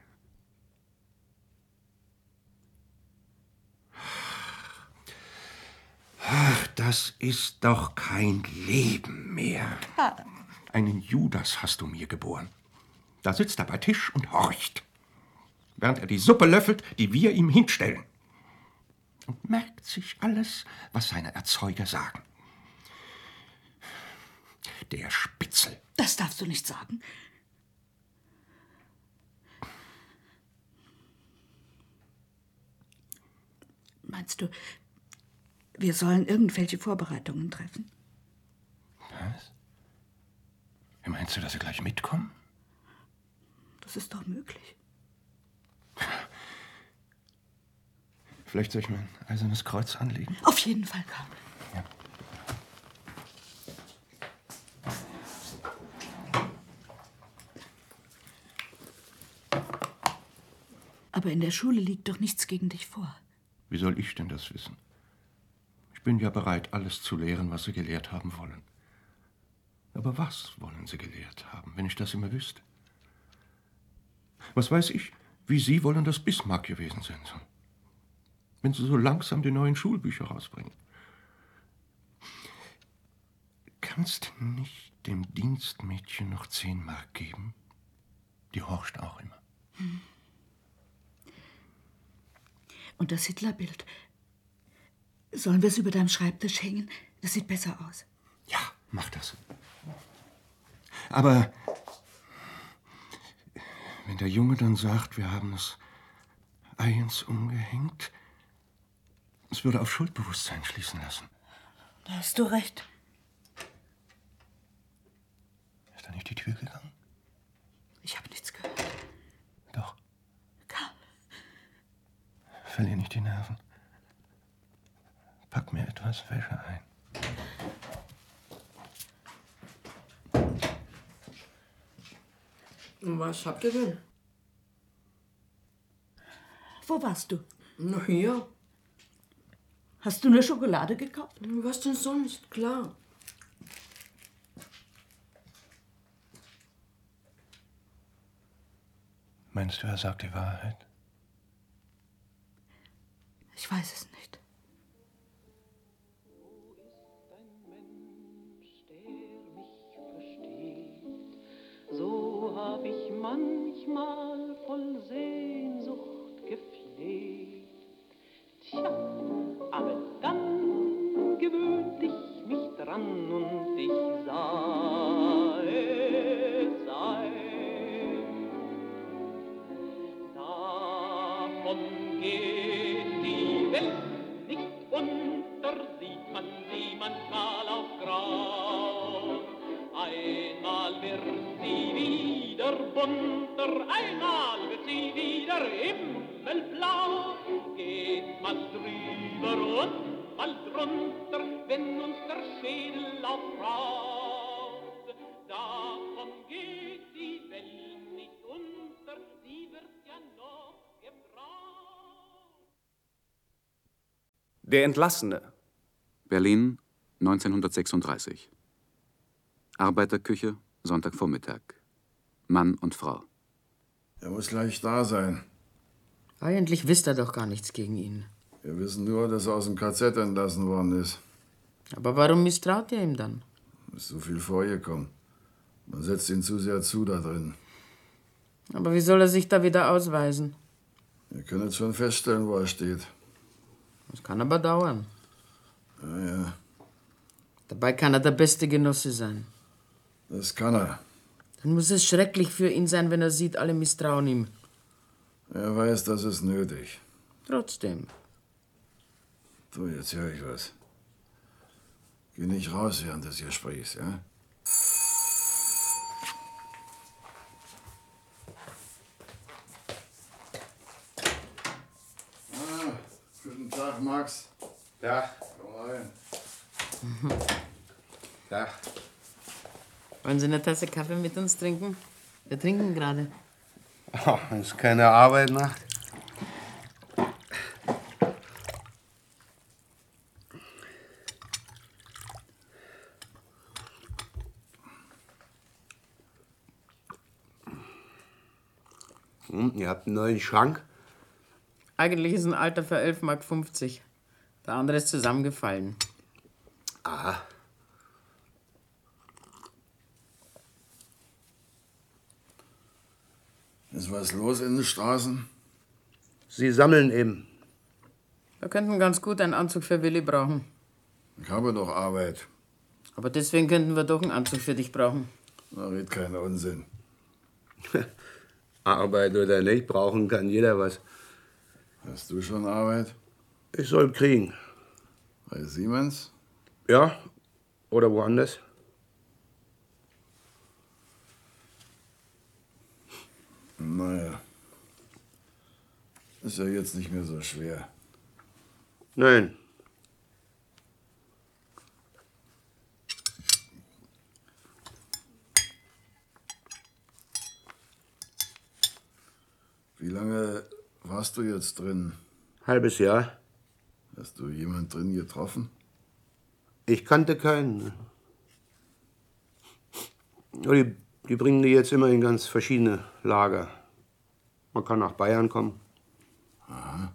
Ach, das ist doch kein Leben mehr. Einen Judas hast du mir geboren. Da sitzt er bei Tisch und horcht, während er die Suppe löffelt, die wir ihm hinstellen. Und merkt sich alles, was seine Erzeuger sagen. Der Spitzel. Das darfst du nicht sagen. Meinst du, wir sollen irgendwelche Vorbereitungen treffen? Was? Meinst du, dass sie gleich mitkommen? Das ist doch möglich. Vielleicht soll ich mein eisernes Kreuz anlegen? Auf jeden Fall, Karl. Ja. Aber in der Schule liegt doch nichts gegen dich vor. Wie soll ich denn das wissen? Ich bin ja bereit, alles zu lehren, was Sie gelehrt haben wollen. Aber was wollen Sie gelehrt haben, wenn ich das immer wüsste? Was weiß ich, wie Sie wollen, dass Bismarck gewesen sein soll? Wenn Sie so langsam die neuen Schulbücher rausbringen. Kannst du nicht dem Dienstmädchen noch zehn Mark geben? Die horcht auch immer. Hm. Und das Hitlerbild, sollen wir es über deinem Schreibtisch hängen? Das sieht besser aus. Ja, mach das. Aber wenn der Junge dann sagt, wir haben es eigens umgehängt, Es würde auf Schuldbewusstsein schließen lassen. Da hast du recht. Ist da nicht die Tür gegangen? Ich habe nichts gehört. Doch. Karl. Verlier nicht die Nerven. Pack mir etwas Wäsche ein. Was habt ihr denn? Wo warst du? Na hier. Hast du eine Schokolade gekauft? Was denn sonst? Klar. Meinst du, er sagt die Wahrheit? Ich weiß es nicht. So hab ich manchmal voll Sehnsucht gefleht. Tja, aber dann gewöhnt ich mich dran und ich sah es ein. Davon geht die Welt nicht unter, sieht man sie manchmal auf Grau. Einmal wird sie wieder bunter, einmal wird sie wieder himmelblau. Geht mal drüber und mal drunter, wenn uns der Schädel aufraut. Davon geht die Welt nicht unter, sie wird ja noch gebraucht. Der Entlassene. Berlin, neunzehnhundertsechsunddreißig. Arbeiterküche, Sonntagvormittag. Mann und Frau. Er muss gleich da sein. Eigentlich wisst ihr doch gar nichts gegen ihn. Wir wissen nur, dass er aus dem K Z entlassen worden ist. Aber warum misstraut ihr ihm dann? Ist so viel vorgekommen. Man setzt ihn zu sehr zu da drin. Aber wie soll er sich da wieder ausweisen? Wir können jetzt schon feststellen, wo er steht. Das kann aber dauern. Ja, ja. Dabei kann er der beste Genosse sein. Das kann er. Dann muss es schrecklich für ihn sein, wenn er sieht, alle misstrauen ihm. Er weiß, das ist nötig. Trotzdem. Du, jetzt höre ich was. Geh nicht raus während des Gesprächs, ja? Ah, guten Tag, Max. Ja. Komm rein. Ja. Wollen Sie eine Tasse Kaffee mit uns trinken? Wir trinken gerade. Oh, wenn es keine Arbeit macht. Hm, ihr habt einen neuen Schrank? Eigentlich ist ein alter für elf Mark fünfzig. Der andere ist zusammengefallen. Aha. Ist was los in den Straßen? Sie sammeln eben. Wir könnten ganz gut einen Anzug für Willi brauchen. Ich habe doch Arbeit. Aber deswegen könnten wir doch einen Anzug für dich brauchen. Na, red keinen Unsinn. Arbeit oder nicht, brauchen kann jeder was. Hast du schon Arbeit? Ich soll kriegen. Bei Siemens? Ja, oder woanders. Naja. Ist ja jetzt nicht mehr so schwer. Nein. Wie lange warst du jetzt drin? Halbes Jahr. Hast du jemand drin getroffen? Ich kannte keinen. Die, die bringen die jetzt immer in ganz verschiedene Lager. Man kann nach Bayern kommen. Aha.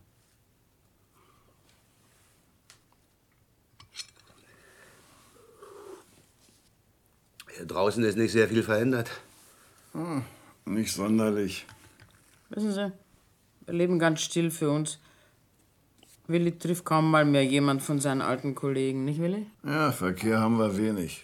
Hier draußen ist nicht sehr viel verändert. Hm, nicht sonderlich. Wissen Sie, wir leben ganz still für uns. Willi trifft kaum mal mehr jemand von seinen alten Kollegen, nicht Willi? Ja, Verkehr haben wir wenig.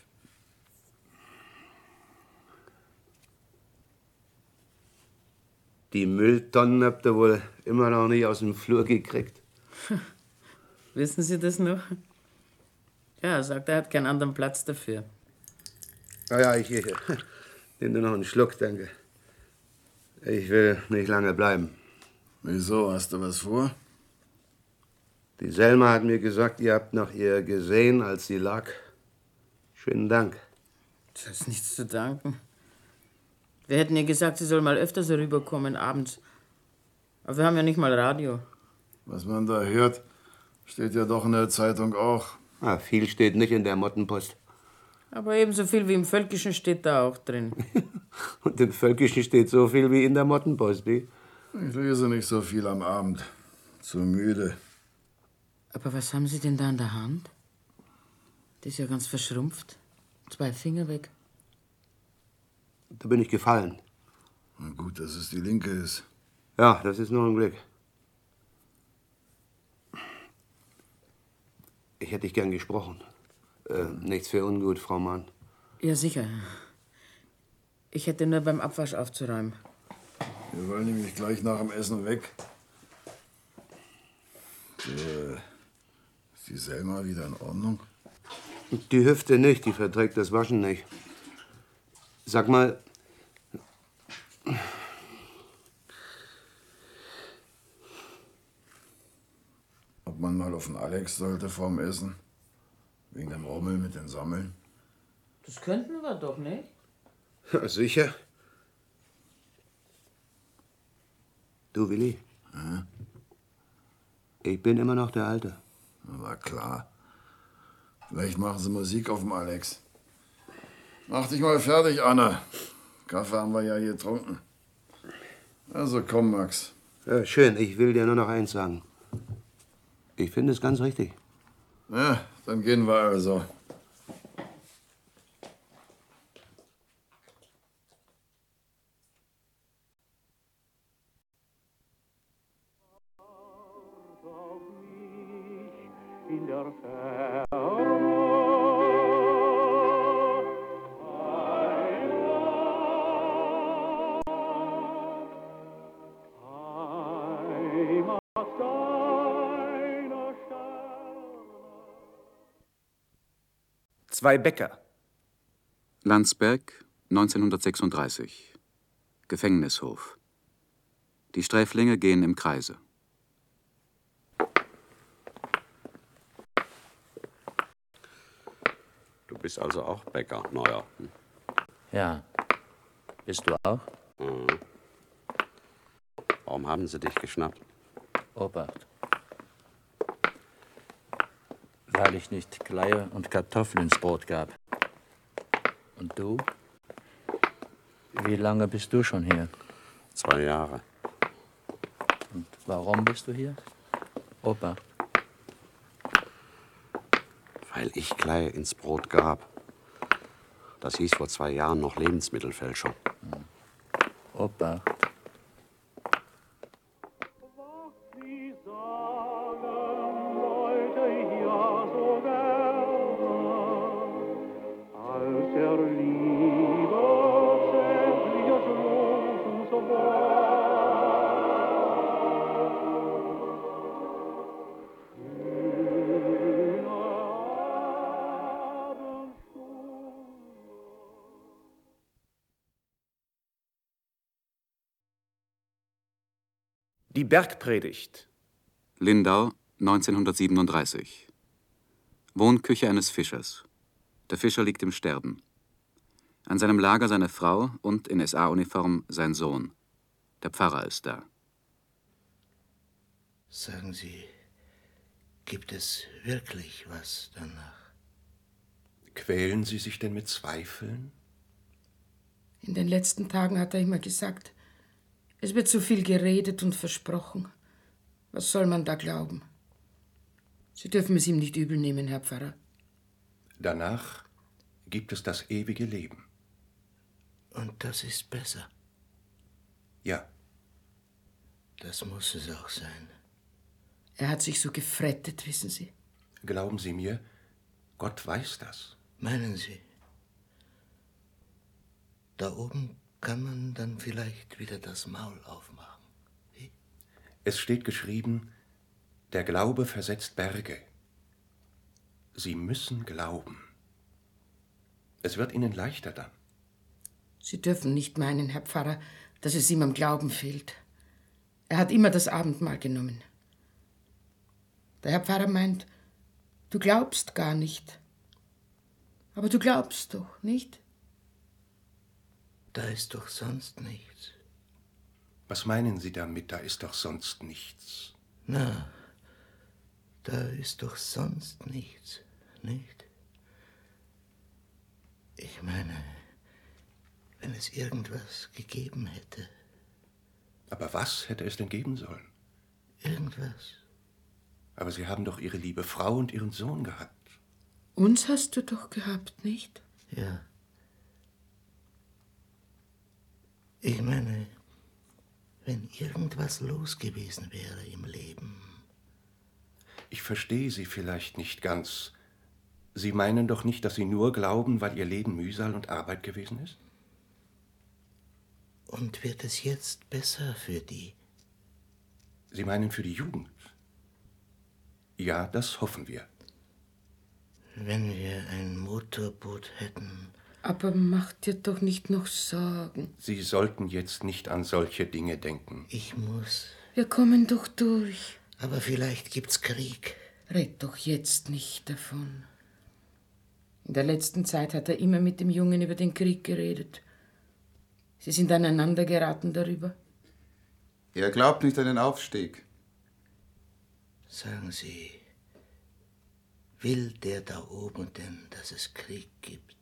Die Mülltonnen habt ihr wohl immer noch nicht aus dem Flur gekriegt. Wissen Sie das noch? Ja, er sagt, er hat keinen anderen Platz dafür. Ja, ja, ich, ich nehme nur noch einen Schluck, danke. Ich will nicht lange bleiben. Wieso? Hast du was vor? Die Selma hat mir gesagt, ihr habt nach ihr gesehen, als sie lag. Schönen Dank. Das ist nichts zu danken. Wir hätten ihr gesagt, sie soll mal öfters rüberkommen, abends. Aber wir haben ja nicht mal Radio. Was man da hört, steht ja doch in der Zeitung auch. Ah, viel steht nicht in der Mottenpost. Aber ebenso viel wie im Völkischen steht da auch drin. Und im Völkischen steht so viel wie in der Mottenpost, wie? Ich lese nicht so viel am Abend. Zu müde. Aber was haben Sie denn da in der Hand? Die ist ja ganz verschrumpft. Zwei Finger weg. Da bin ich gefallen. Na gut, dass es die linke ist. Ja, das ist nur ein Glück. Ich hätte dich gern gesprochen. Äh, nichts für ungut, Frau Mann. Ja, sicher. Ich hätte nur beim Abwasch aufzuräumen. Wir wollen nämlich gleich nach dem Essen weg. So, ist die Selma wieder in Ordnung? Die Hüfte nicht, die verträgt das Waschen nicht. Sag mal, ob man mal auf den Alex sollte vorm Essen? Wegen dem Rummel mit den Sammeln? Das könnten wir doch, nicht? Ja, sicher. Du, Willi? Ja? Ich bin immer noch der Alte. Na klar. Vielleicht machen sie Musik auf dem Alex. Mach dich mal fertig, Anna. Kaffee haben wir ja hier getrunken. Also komm, Max. Ja, schön, ich will dir nur noch eins sagen. Ich finde es ganz richtig. Ja, dann gehen wir also. In der Ferne Heimat deiner Sterne. Zwei Bäcker. Landsberg, neunzehnhundertsechsunddreißig. Gefängnishof. Die Sträflinge gehen im Kreise. Du bist also auch Bäcker, Neuer. Hm? Ja. Bist du auch? Mhm. Warum haben sie dich geschnappt? Obacht. Weil ich nicht Kleier und Kartoffeln ins Brot gab. Und du? Wie lange bist du schon hier? Zwei Jahre. Und warum bist du hier? Obacht. Weil ich Klei ins Brot gab. Das hieß vor zwei Jahren noch Lebensmittelfälschung. Hm. Obacht. Sie sagen, Leute, ja so gerne, als er Liebe sämtliches Losens war. Die Bergpredigt. Lindau, neunzehnhundertsiebenunddreißig. Wohnküche eines Fischers. Der Fischer liegt im Sterben. An seinem Lager seine Frau und in S A-Uniform sein Sohn. Der Pfarrer ist da. Sagen Sie, gibt es wirklich was danach? Quälen Sie sich denn mit Zweifeln? In den letzten Tagen hat er immer gesagt, es wird zu viel geredet und versprochen. Was soll man da glauben? Sie dürfen es ihm nicht übel nehmen, Herr Pfarrer. Danach gibt es das ewige Leben. Und das ist besser. Ja. Das muss es auch sein. Er hat sich so gefrettet, wissen Sie. Glauben Sie mir, Gott weiß das. Meinen Sie? Da oben kann man dann vielleicht wieder das Maul aufmachen. Wie? Es steht geschrieben, Der Glaube versetzt Berge. Sie müssen glauben. Es wird Ihnen leichter dann. Sie dürfen nicht meinen, Herr Pfarrer, dass es ihm am Glauben fehlt. Er hat immer das Abendmahl genommen. Der Herr Pfarrer meint, du glaubst gar nicht. Aber du glaubst doch, nicht? Da ist doch sonst nichts. Was meinen Sie damit, da ist doch sonst nichts? Na, da ist doch sonst nichts, nicht? Ich meine, wenn es irgendwas gegeben hätte. Aber was hätte es denn geben sollen? Irgendwas. Aber Sie haben doch Ihre liebe Frau und Ihren Sohn gehabt. Uns hast du doch gehabt, nicht? Ja. Ich meine, wenn irgendwas los gewesen wäre im Leben. Ich verstehe Sie vielleicht nicht ganz. Sie meinen doch nicht, dass Sie nur glauben, weil Ihr Leben Mühsal und Arbeit gewesen ist? Und wird es jetzt besser für die? Sie meinen für die Jugend? Ja, das hoffen wir. Wenn wir ein Motorboot hätten. Aber mach dir doch nicht noch Sorgen. Sie sollten jetzt nicht an solche Dinge denken. Ich muss. Wir kommen doch durch. Aber vielleicht gibt's Krieg. Red doch jetzt nicht davon. In der letzten Zeit hat er immer mit dem Jungen über den Krieg geredet. Sie sind aneinander geraten darüber. Er glaubt nicht an den Aufstieg. Sagen Sie, will der da oben denn, dass es Krieg gibt?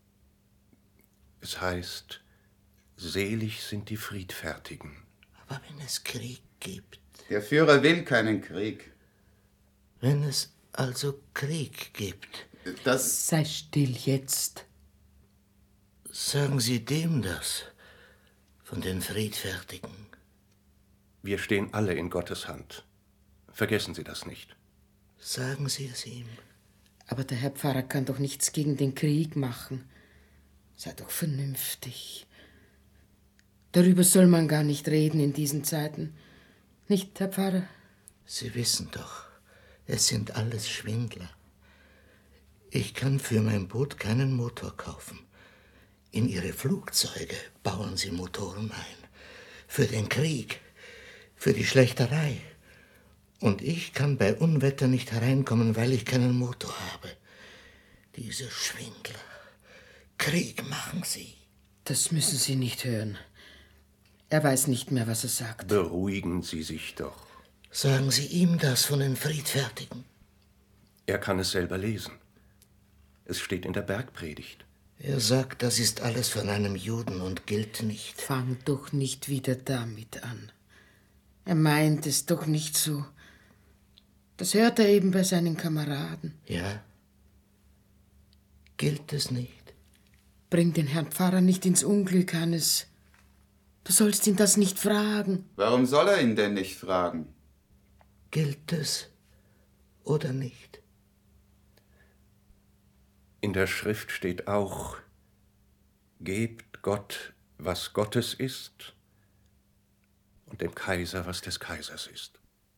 Es heißt, selig sind die Friedfertigen. Aber wenn es Krieg gibt. Der Führer will keinen Krieg. Wenn es also Krieg gibt. Das. Sei still jetzt. Sagen Sie dem das, von den Friedfertigen. Wir stehen alle in Gottes Hand. Vergessen Sie das nicht. Sagen Sie es ihm. Aber der Herr Pfarrer kann doch nichts gegen den Krieg machen. Sei doch vernünftig. Darüber soll man gar nicht reden in diesen Zeiten. Nicht, Herr Pfarrer? Sie wissen doch, es sind alles Schwindler. Ich kann für mein Boot keinen Motor kaufen. In Ihre Flugzeuge bauen Sie Motoren ein. Für den Krieg, für die Schlächterei. Und ich kann bei Unwetter nicht hereinkommen, weil ich keinen Motor habe. Diese Schwindler. Krieg machen sie. Das müssen Sie nicht hören. Er weiß nicht mehr, was er sagt. Beruhigen Sie sich doch. Sagen Sie ihm das von den Friedfertigen. Er kann es selber lesen. Es steht in der Bergpredigt. Er sagt, das ist alles von einem Juden und gilt nicht. Fang doch nicht wieder damit an. Er meint es doch nicht so. Das hört er eben bei seinen Kameraden. Ja? Gilt es nicht? Bring den Herrn Pfarrer nicht ins Unglück, Hannes. Du sollst ihn das nicht fragen. Warum soll er ihn denn nicht fragen? Gilt es oder nicht? In der Schrift steht auch, gebt Gott, was Gottes ist, und dem Kaiser, was des Kaisers ist.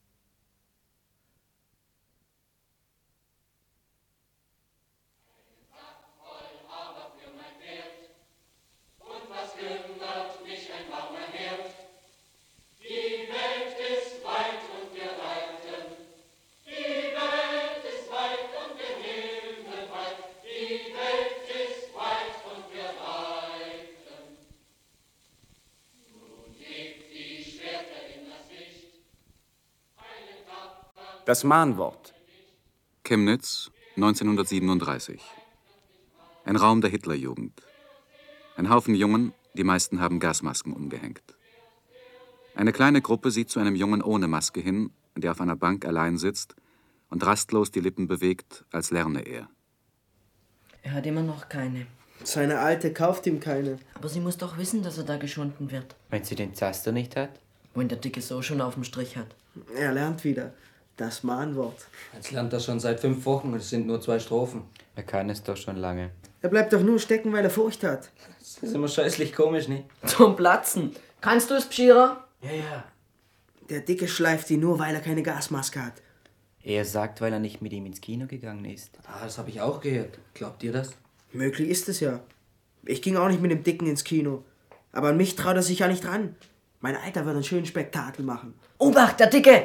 Das Mahnwort. Chemnitz, neunzehnhundertsiebenunddreißig. Ein Raum der Hitlerjugend. Ein Haufen Jungen, die meisten haben Gasmasken umgehängt. Eine kleine Gruppe sieht zu einem Jungen ohne Maske hin, der auf einer Bank allein sitzt und rastlos die Lippen bewegt, als lerne er. Er hat immer noch keine. Seine Alte kauft ihm keine. Aber sie muss doch wissen, dass er da geschunden wird. Wenn sie den Zaster nicht hat? Wenn der Dicke so schon auf dem Strich hat. Er lernt wieder. Das Mahnwort. Jetzt lernt er schon seit fünf Wochen und es sind nur zwei Strophen. Er kann es doch schon lange. Er bleibt doch nur stecken, weil er Furcht hat. Das ist immer scheißlich komisch, nicht? Zum Platzen. Kannst du es, Pschira? Ja, ja. Der Dicke schleift ihn nur, weil er keine Gasmaske hat. Er sagt, weil er nicht mit ihm ins Kino gegangen ist. Ah, das habe ich auch gehört. Glaubt ihr das? Möglich ist es ja. Ich ging auch nicht mit dem Dicken ins Kino. Aber an mich traut er sich ja nicht ran. Mein Alter wird einen schönen Spektakel machen. Obacht, der Dicke!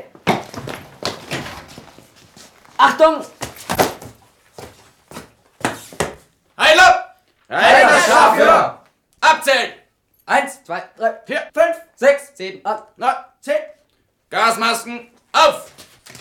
Achtung! Heil ab! Heil Scharführer! Abzählen! Eins, zwei, drei, vier, fünf, sechs, sieben, acht, neun, zehn. Gasmasken auf!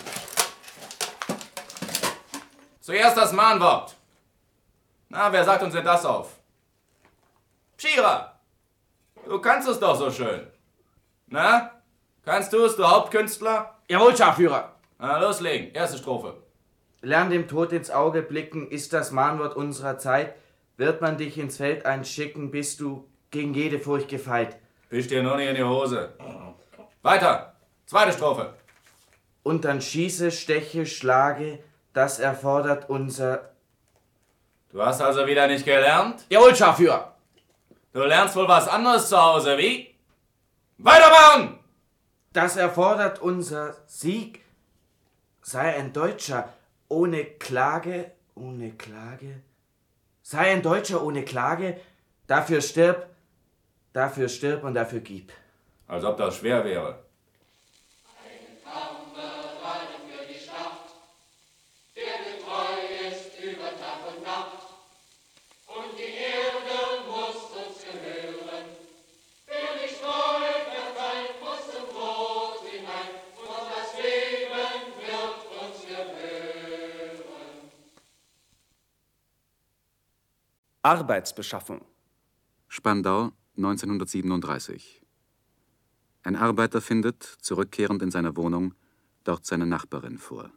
Zuerst das Mahnwort. Na, wer sagt uns denn das auf? Schierer! Du kannst es doch so schön. Na? Kannst du es, du Hauptkünstler? Jawohl, Scharführer. Na, loslegen. Erste Strophe. Lern dem Tod ins Auge blicken, ist das Mahnwort unserer Zeit. Wird man dich ins Feld einschicken, bist du gegen jede Furcht gefeit. Wisch dir nur nicht in die Hose. Weiter. Zweite Strophe. Und dann schieße, steche, schlage, das erfordert unser... Du hast also wieder nicht gelernt? Jawohl, Scharführer. Du lernst wohl was anderes zu Hause, wie? Weitermachen! Das erfordert unser Sieg. Sei ein Deutscher ohne Klage, ohne Klage. Sei ein Deutscher ohne Klage, dafür stirb, dafür stirb und dafür gib. Als ob das schwer wäre. Arbeitsbeschaffung. Spandau, neunzehnhundertsiebenunddreißig. Ein Arbeiter findet, zurückkehrend in seiner Wohnung, dort seine Nachbarin vor.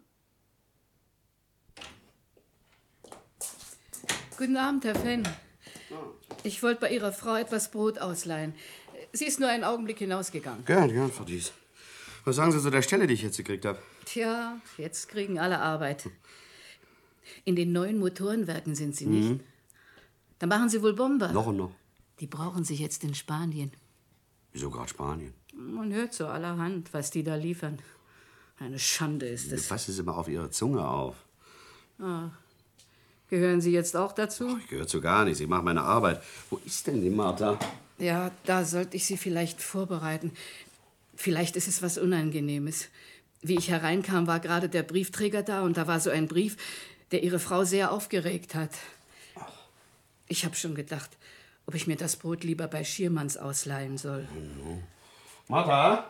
Guten Abend, Herr Fenn. Ich wollte bei Ihrer Frau etwas Brot ausleihen. Sie ist nur einen Augenblick hinausgegangen. Gern, gern, Frau Dies. Was sagen Sie zu der Stelle, die ich jetzt gekriegt habe? Tja, jetzt kriegen alle Arbeit. In den neuen Motorenwerken sind Sie nicht. Mhm. Da machen Sie wohl Bomber. Noch und noch. Die brauchen sich jetzt in Spanien. Wieso gerade Spanien? Man hört so allerhand, was die da liefern. Eine Schande ist es. Passen Sie mal auf Ihre Zunge auf. Ah. Gehören Sie jetzt auch dazu? Ich gehöre zu gar nichts. Ich mache meine Arbeit. Wo ist denn die Martha? Ja, da sollte ich Sie vielleicht vorbereiten. Vielleicht ist es was Unangenehmes. Wie ich hereinkam, war gerade der Briefträger da und da war so ein Brief, der Ihre Frau sehr aufgeregt hat. Ich habe schon gedacht, ob ich mir das Brot lieber bei Schiermanns ausleihen soll. Martha?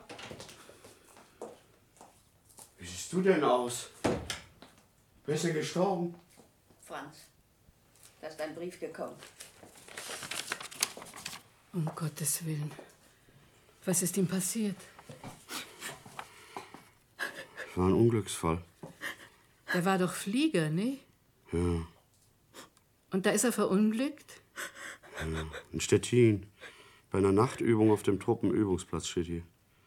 Wie siehst du denn aus? Wer ist denn gestorben? Franz, da ist ein Brief gekommen. Um Gottes Willen. Was ist ihm passiert? Es war ein Unglücksfall. Der war doch Flieger, ne? Ja, Und da ist er verunglückt? ja. In Stettin. Bei einer Nachtübung auf dem Truppenübungsplatz steht hier.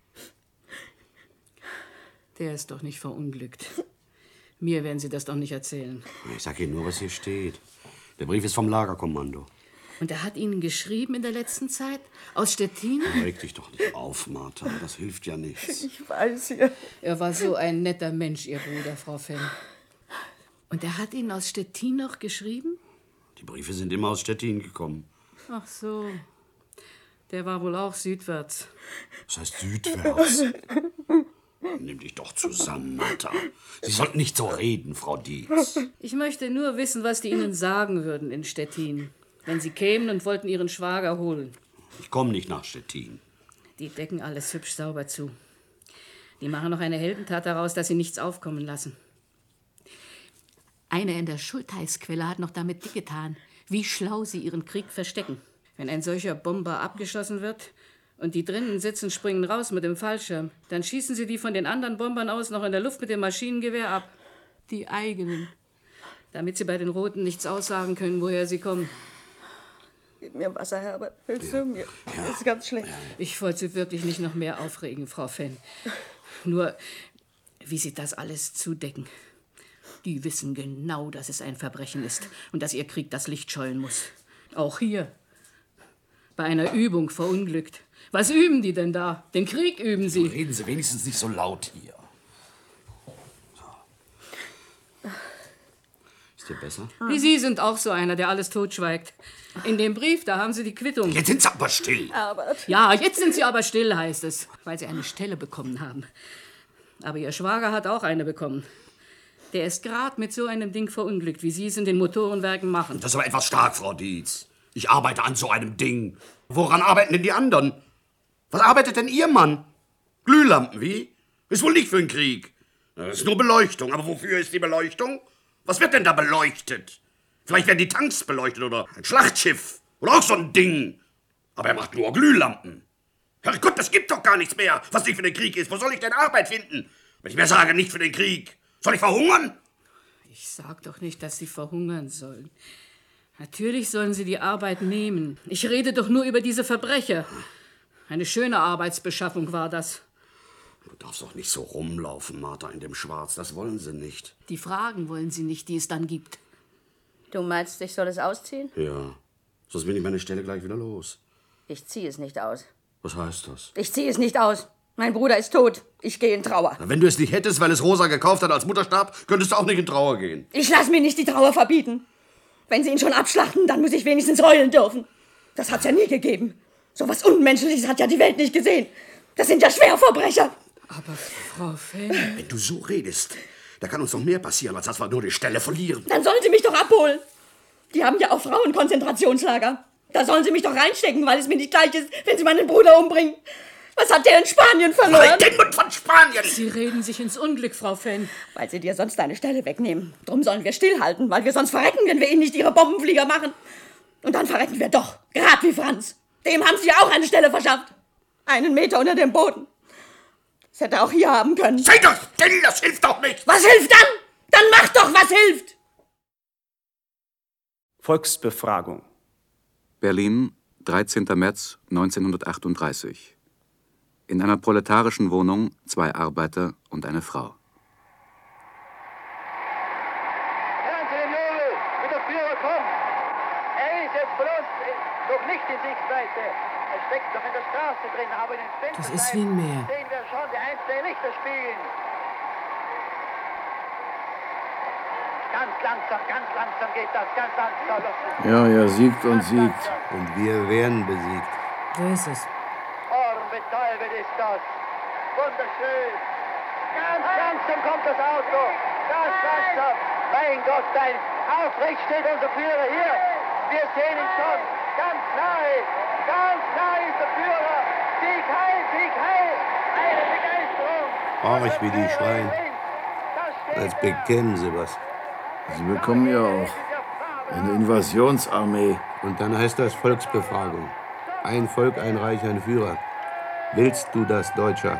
Der ist doch nicht verunglückt. Mir werden Sie das doch nicht erzählen. Ich sag Ihnen nur, was hier steht. Der Brief ist vom Lagerkommando. Und er hat Ihnen geschrieben in der letzten Zeit? Aus Stettin? Reg dich doch nicht auf, Martha. Das hilft ja nichts. Ich weiß ja. Er war so ein netter Mensch, Ihr Bruder, Frau Fenn. Und er hat Ihnen aus Stettin noch geschrieben? Die Briefe sind immer aus Stettin gekommen. Ach so. Der war wohl auch südwärts. Was heißt südwärts? Nimm dich doch zusammen, Martha. Sie sollten nicht so reden, Frau Dietz. Ich möchte nur wissen, was die Ihnen sagen würden in Stettin, wenn Sie kämen und wollten Ihren Schwager holen. Ich komme nicht nach Stettin. Die decken alles hübsch sauber zu. Die machen noch eine Heldentat daraus, dass sie nichts aufkommen lassen. Eine in der Schultheißquelle hat noch damit dick getan, wie schlau sie ihren Krieg verstecken. Wenn ein solcher Bomber abgeschossen wird und die drinnen sitzen, springen raus mit dem Fallschirm, dann schießen sie die von den anderen Bombern aus noch in der Luft mit dem Maschinengewehr ab. Die eigenen. Damit sie bei den Roten nichts aussagen können, woher sie kommen. Gib mir Wasser, Herbert. Hilfst du mir? Das ist ganz schlecht. Ich wollte Sie wirklich nicht noch mehr aufregen, Frau Fenn. Nur, wie Sie das alles zudecken. Die wissen genau, dass es ein Verbrechen ist und dass Ihr Krieg das Licht scheuen muss. Auch hier. Bei einer Übung verunglückt. Was üben die denn da? Den Krieg üben sie. Reden Sie wenigstens nicht so laut hier. So. Ist dir besser? Wie Sie sind auch so einer, der alles totschweigt. In dem Brief, da haben Sie die Quittung. Jetzt sind Sie aber still. Herbert. Ja, jetzt sind Sie aber still, heißt es, weil Sie eine Stelle bekommen haben. Aber Ihr Schwager hat auch eine bekommen. Der ist gerade mit so einem Ding verunglückt, wie Sie es in den Motorenwerken machen. Das ist aber etwas stark, Frau Dietz. Ich arbeite an so einem Ding. Woran arbeiten denn die anderen? Was arbeitet denn Ihr Mann? Glühlampen, wie? Ist wohl nicht für den Krieg. Das ist nur Beleuchtung. Aber wofür ist die Beleuchtung? Was wird denn da beleuchtet? Vielleicht werden die Tanks beleuchtet oder ein Schlachtschiff. Oder auch so ein Ding. Aber er macht nur Glühlampen. Herrgott, das gibt doch gar nichts mehr, was nicht für den Krieg ist. Wo soll ich denn Arbeit finden? Wenn ich mir sage, nicht für den Krieg. Soll ich verhungern? Ich sag doch nicht, dass Sie verhungern sollen. Natürlich sollen Sie die Arbeit nehmen. Ich rede doch nur über diese Verbrecher. Eine schöne Arbeitsbeschaffung war das. Du darfst doch nicht so rumlaufen, Martha, in dem Schwarz. Das wollen sie nicht. Die Fragen wollen Sie nicht, die es dann gibt. Du meinst, ich soll es ausziehen? Ja, sonst bin ich meine Stelle gleich wieder los. Ich ziehe es nicht aus. Was heißt das? Ich ziehe es nicht aus. Mein Bruder ist tot. Ich gehe in Trauer. Na, wenn du es nicht hättest, weil es Rosa gekauft hat als Mutterstab, könntest du auch nicht in Trauer gehen. Ich lass mir nicht die Trauer verbieten. Wenn sie ihn schon abschlachten, dann muss ich wenigstens heulen dürfen. Das hat's ja nie gegeben. So was Unmenschliches hat ja die Welt nicht gesehen. Das sind ja Schwerverbrecher. Aber Frau Fenn... Wenn du so redest, da kann uns noch mehr passieren, als dass wir nur die Stelle verlieren. Dann sollen sie mich doch abholen. Die haben ja auch Frauenkonzentrationslager. Da sollen sie mich doch reinstecken, weil es mir nicht gleich ist, wenn sie meinen Bruder umbringen. Was hat der in Spanien verloren? Halt den Mund von Spanien! Sie reden sich ins Unglück, Frau Fenn. Weil sie dir sonst deine Stelle wegnehmen. Drum sollen wir stillhalten, weil wir sonst verrecken, wenn wir ihnen nicht ihre Bombenflieger machen. Und dann verrecken wir doch, gerade wie Franz. Dem haben sie ja auch eine Stelle verschafft. Einen Meter unter dem Boden. Das hätte er auch hier haben können. Sei doch still, das hilft doch nicht! Was hilft dann? Dann mach doch, was hilft! Volksbefragung. Berlin, dreizehnter März neunzehnhundertachtunddreißig. In einer proletarischen Wohnung zwei Arbeiter und eine Frau. Herren Senioren, mit der Führer kommt. Er ist jetzt von uns noch nicht in Sichtweite. Er steckt noch in der Straße drin, aber in den Das Fenstern ist wie ein Meer. sehen wir schon die einzelnen Lichter spielen. Ganz langsam, ganz langsam geht das, ganz langsam. Ja, er siegt und siegt. Und wir werden besiegt. So ist es. Ohrenbetäubend ist das. Wunderschön. Ganz langsam kommt das Auto. Ganz langsam. Mein Gott, ein aufrecht steht unser Führer hier. Wir sehen ihn schon. Ganz nahe. Ganz nahe ist der Führer. Sieg heil, Sieg heil. Eine Begeisterung. Horch, wie die schreien. Als bekennen sie was. Sie bekommen ja auch eine Invasionsarmee. Und dann heißt das Volksbefragung. Ein Volk, ein Reich, ein Führer. Willst du das, Deutscher?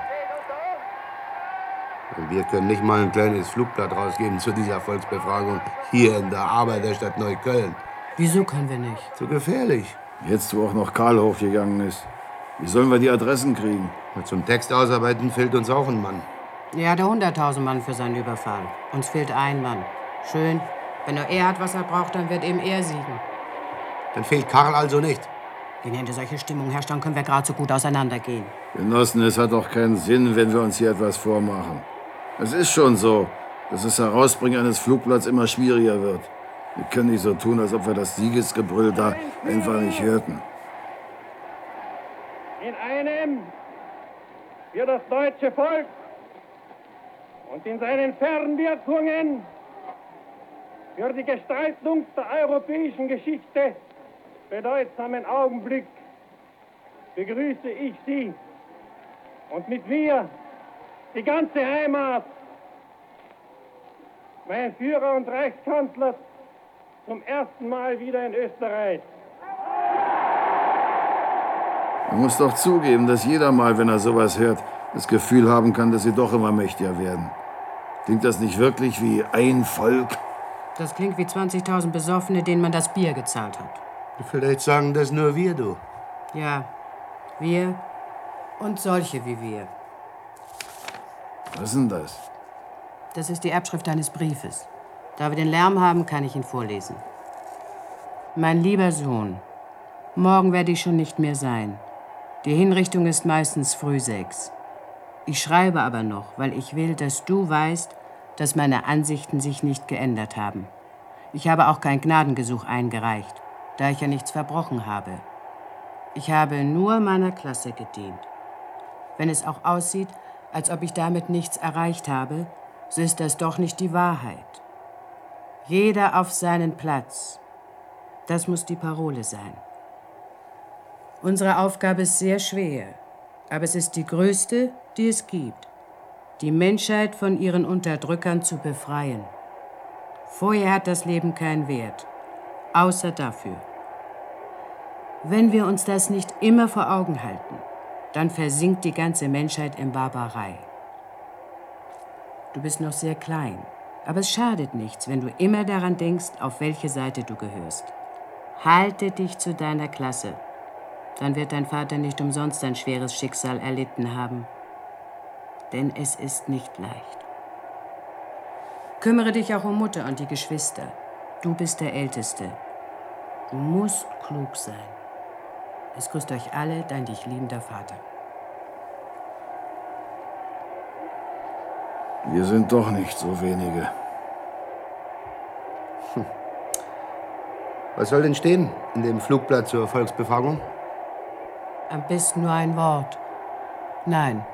Und wir können nicht mal ein kleines Flugblatt rausgeben zu dieser Volksbefragung hier in der Arbeiterstadt Neukölln. Wieso können wir nicht? Zu gefährlich. Jetzt, wo auch noch Karl hochgegangen ist. Wie sollen wir die Adressen kriegen? Und zum Text ausarbeiten fehlt uns auch ein Mann. Er hatte hunderttausend Mann für seinen Überfall. Uns fehlt ein Mann. Schön. Wenn nur er hat, was er braucht, dann wird eben er siegen. Dann fehlt Karl also nicht. Wenn hinter solche Stimmung herrscht, dann können wir gerade so gut auseinandergehen. Genossen, es hat doch keinen Sinn, wenn wir uns hier etwas vormachen. Es ist schon so, dass das Herausbringen eines Flugblatts immer schwieriger wird. Wir können nicht so tun, als ob wir das Siegesgebrüll da einfach nicht hörten. In einem für das deutsche Volk und in seinen Fernwirkungen für die Gestaltung der europäischen Geschichte bedeutsamen Augenblick begrüße ich Sie und mit mir die ganze Heimat, mein Führer und Reichskanzler, zum ersten Mal wieder in Österreich. Man muss doch zugeben, dass jeder mal, wenn er sowas hört, das Gefühl haben kann, dass sie doch immer mächtiger werden. Klingt das nicht wirklich wie ein Volk? Das klingt wie zwanzigtausend Besoffene, denen man das Bier gezahlt hat. Vielleicht sagen das nur wir, du. Ja, wir und solche wie wir. Was ist denn das? Das ist die Erbschrift eines Briefes. Da wir den Lärm haben, kann ich ihn vorlesen. Mein lieber Sohn, morgen werde ich schon nicht mehr sein. Die Hinrichtung ist meistens früh sechs. Ich schreibe aber noch, weil ich will, dass du weißt, dass meine Ansichten sich nicht geändert haben. Ich habe auch kein Gnadengesuch eingereicht, da ich ja nichts verbrochen habe. Ich habe nur meiner Klasse gedient. Wenn es auch aussieht, als ob ich damit nichts erreicht habe, so ist das doch nicht die Wahrheit. Jeder auf seinen Platz. Das muss die Parole sein. Unsere Aufgabe ist sehr schwer, aber es ist die größte, die es gibt. Die Menschheit von ihren Unterdrückern zu befreien. Vorher hat das Leben keinen Wert, außer dafür. Wenn wir uns das nicht immer vor Augen halten, dann versinkt die ganze Menschheit in Barbarei. Du bist noch sehr klein, aber es schadet nichts, wenn du immer daran denkst, auf welche Seite du gehörst. Halte dich zu deiner Klasse, dann wird dein Vater nicht umsonst ein schweres Schicksal erlitten haben. Denn es ist nicht leicht. Kümmere dich auch um Mutter und die Geschwister. Du bist der Älteste. Du musst klug sein. Es grüßt euch alle, dein dich liebender Vater. Wir sind doch nicht so wenige. Hm. Was soll denn stehen in dem Flugblatt zur Volksbefragung? Am besten nur ein Wort. Nein.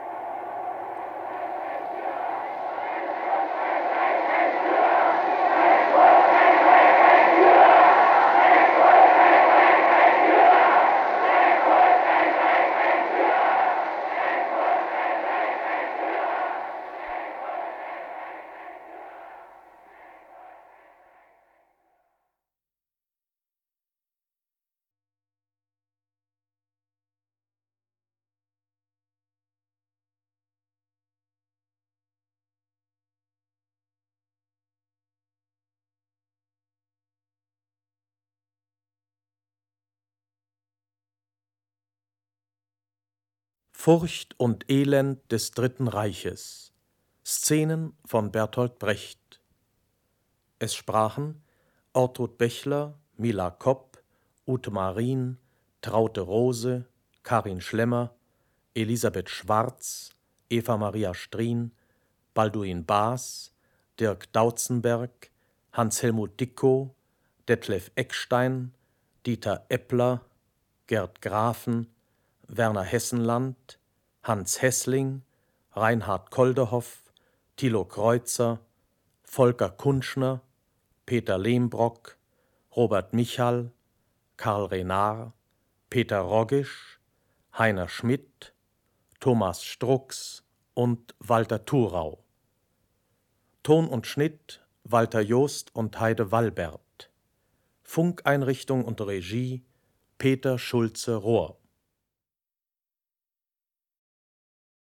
Furcht und Elend des Dritten Reiches. Szenen von Bertolt Brecht. Es sprachen Ortrud Bechler, Mila Kopp, Ute Marin, Traute Rose, Karin Schlemmer, Elisabeth Schwarz, Eva Maria Strien, Balduin Baas, Dirk Dautzenberg, Hans-Helmut Dickow, Detlef Eckstein, Dieter Eppler, Gerd Grafen, Werner Hessenland, Hans Hessling, Reinhard Kolderhoff, Thilo Kreuzer, Volker Kunschner, Peter Lehmbrock, Robert Michal, Karl Renard, Peter Roggisch, Heiner Schmidt, Thomas Strux und Walter Thurau. Ton und Schnitt Walter Joost und Heide Wallbert. Funkeinrichtung und Regie Peter Schulze-Rohr.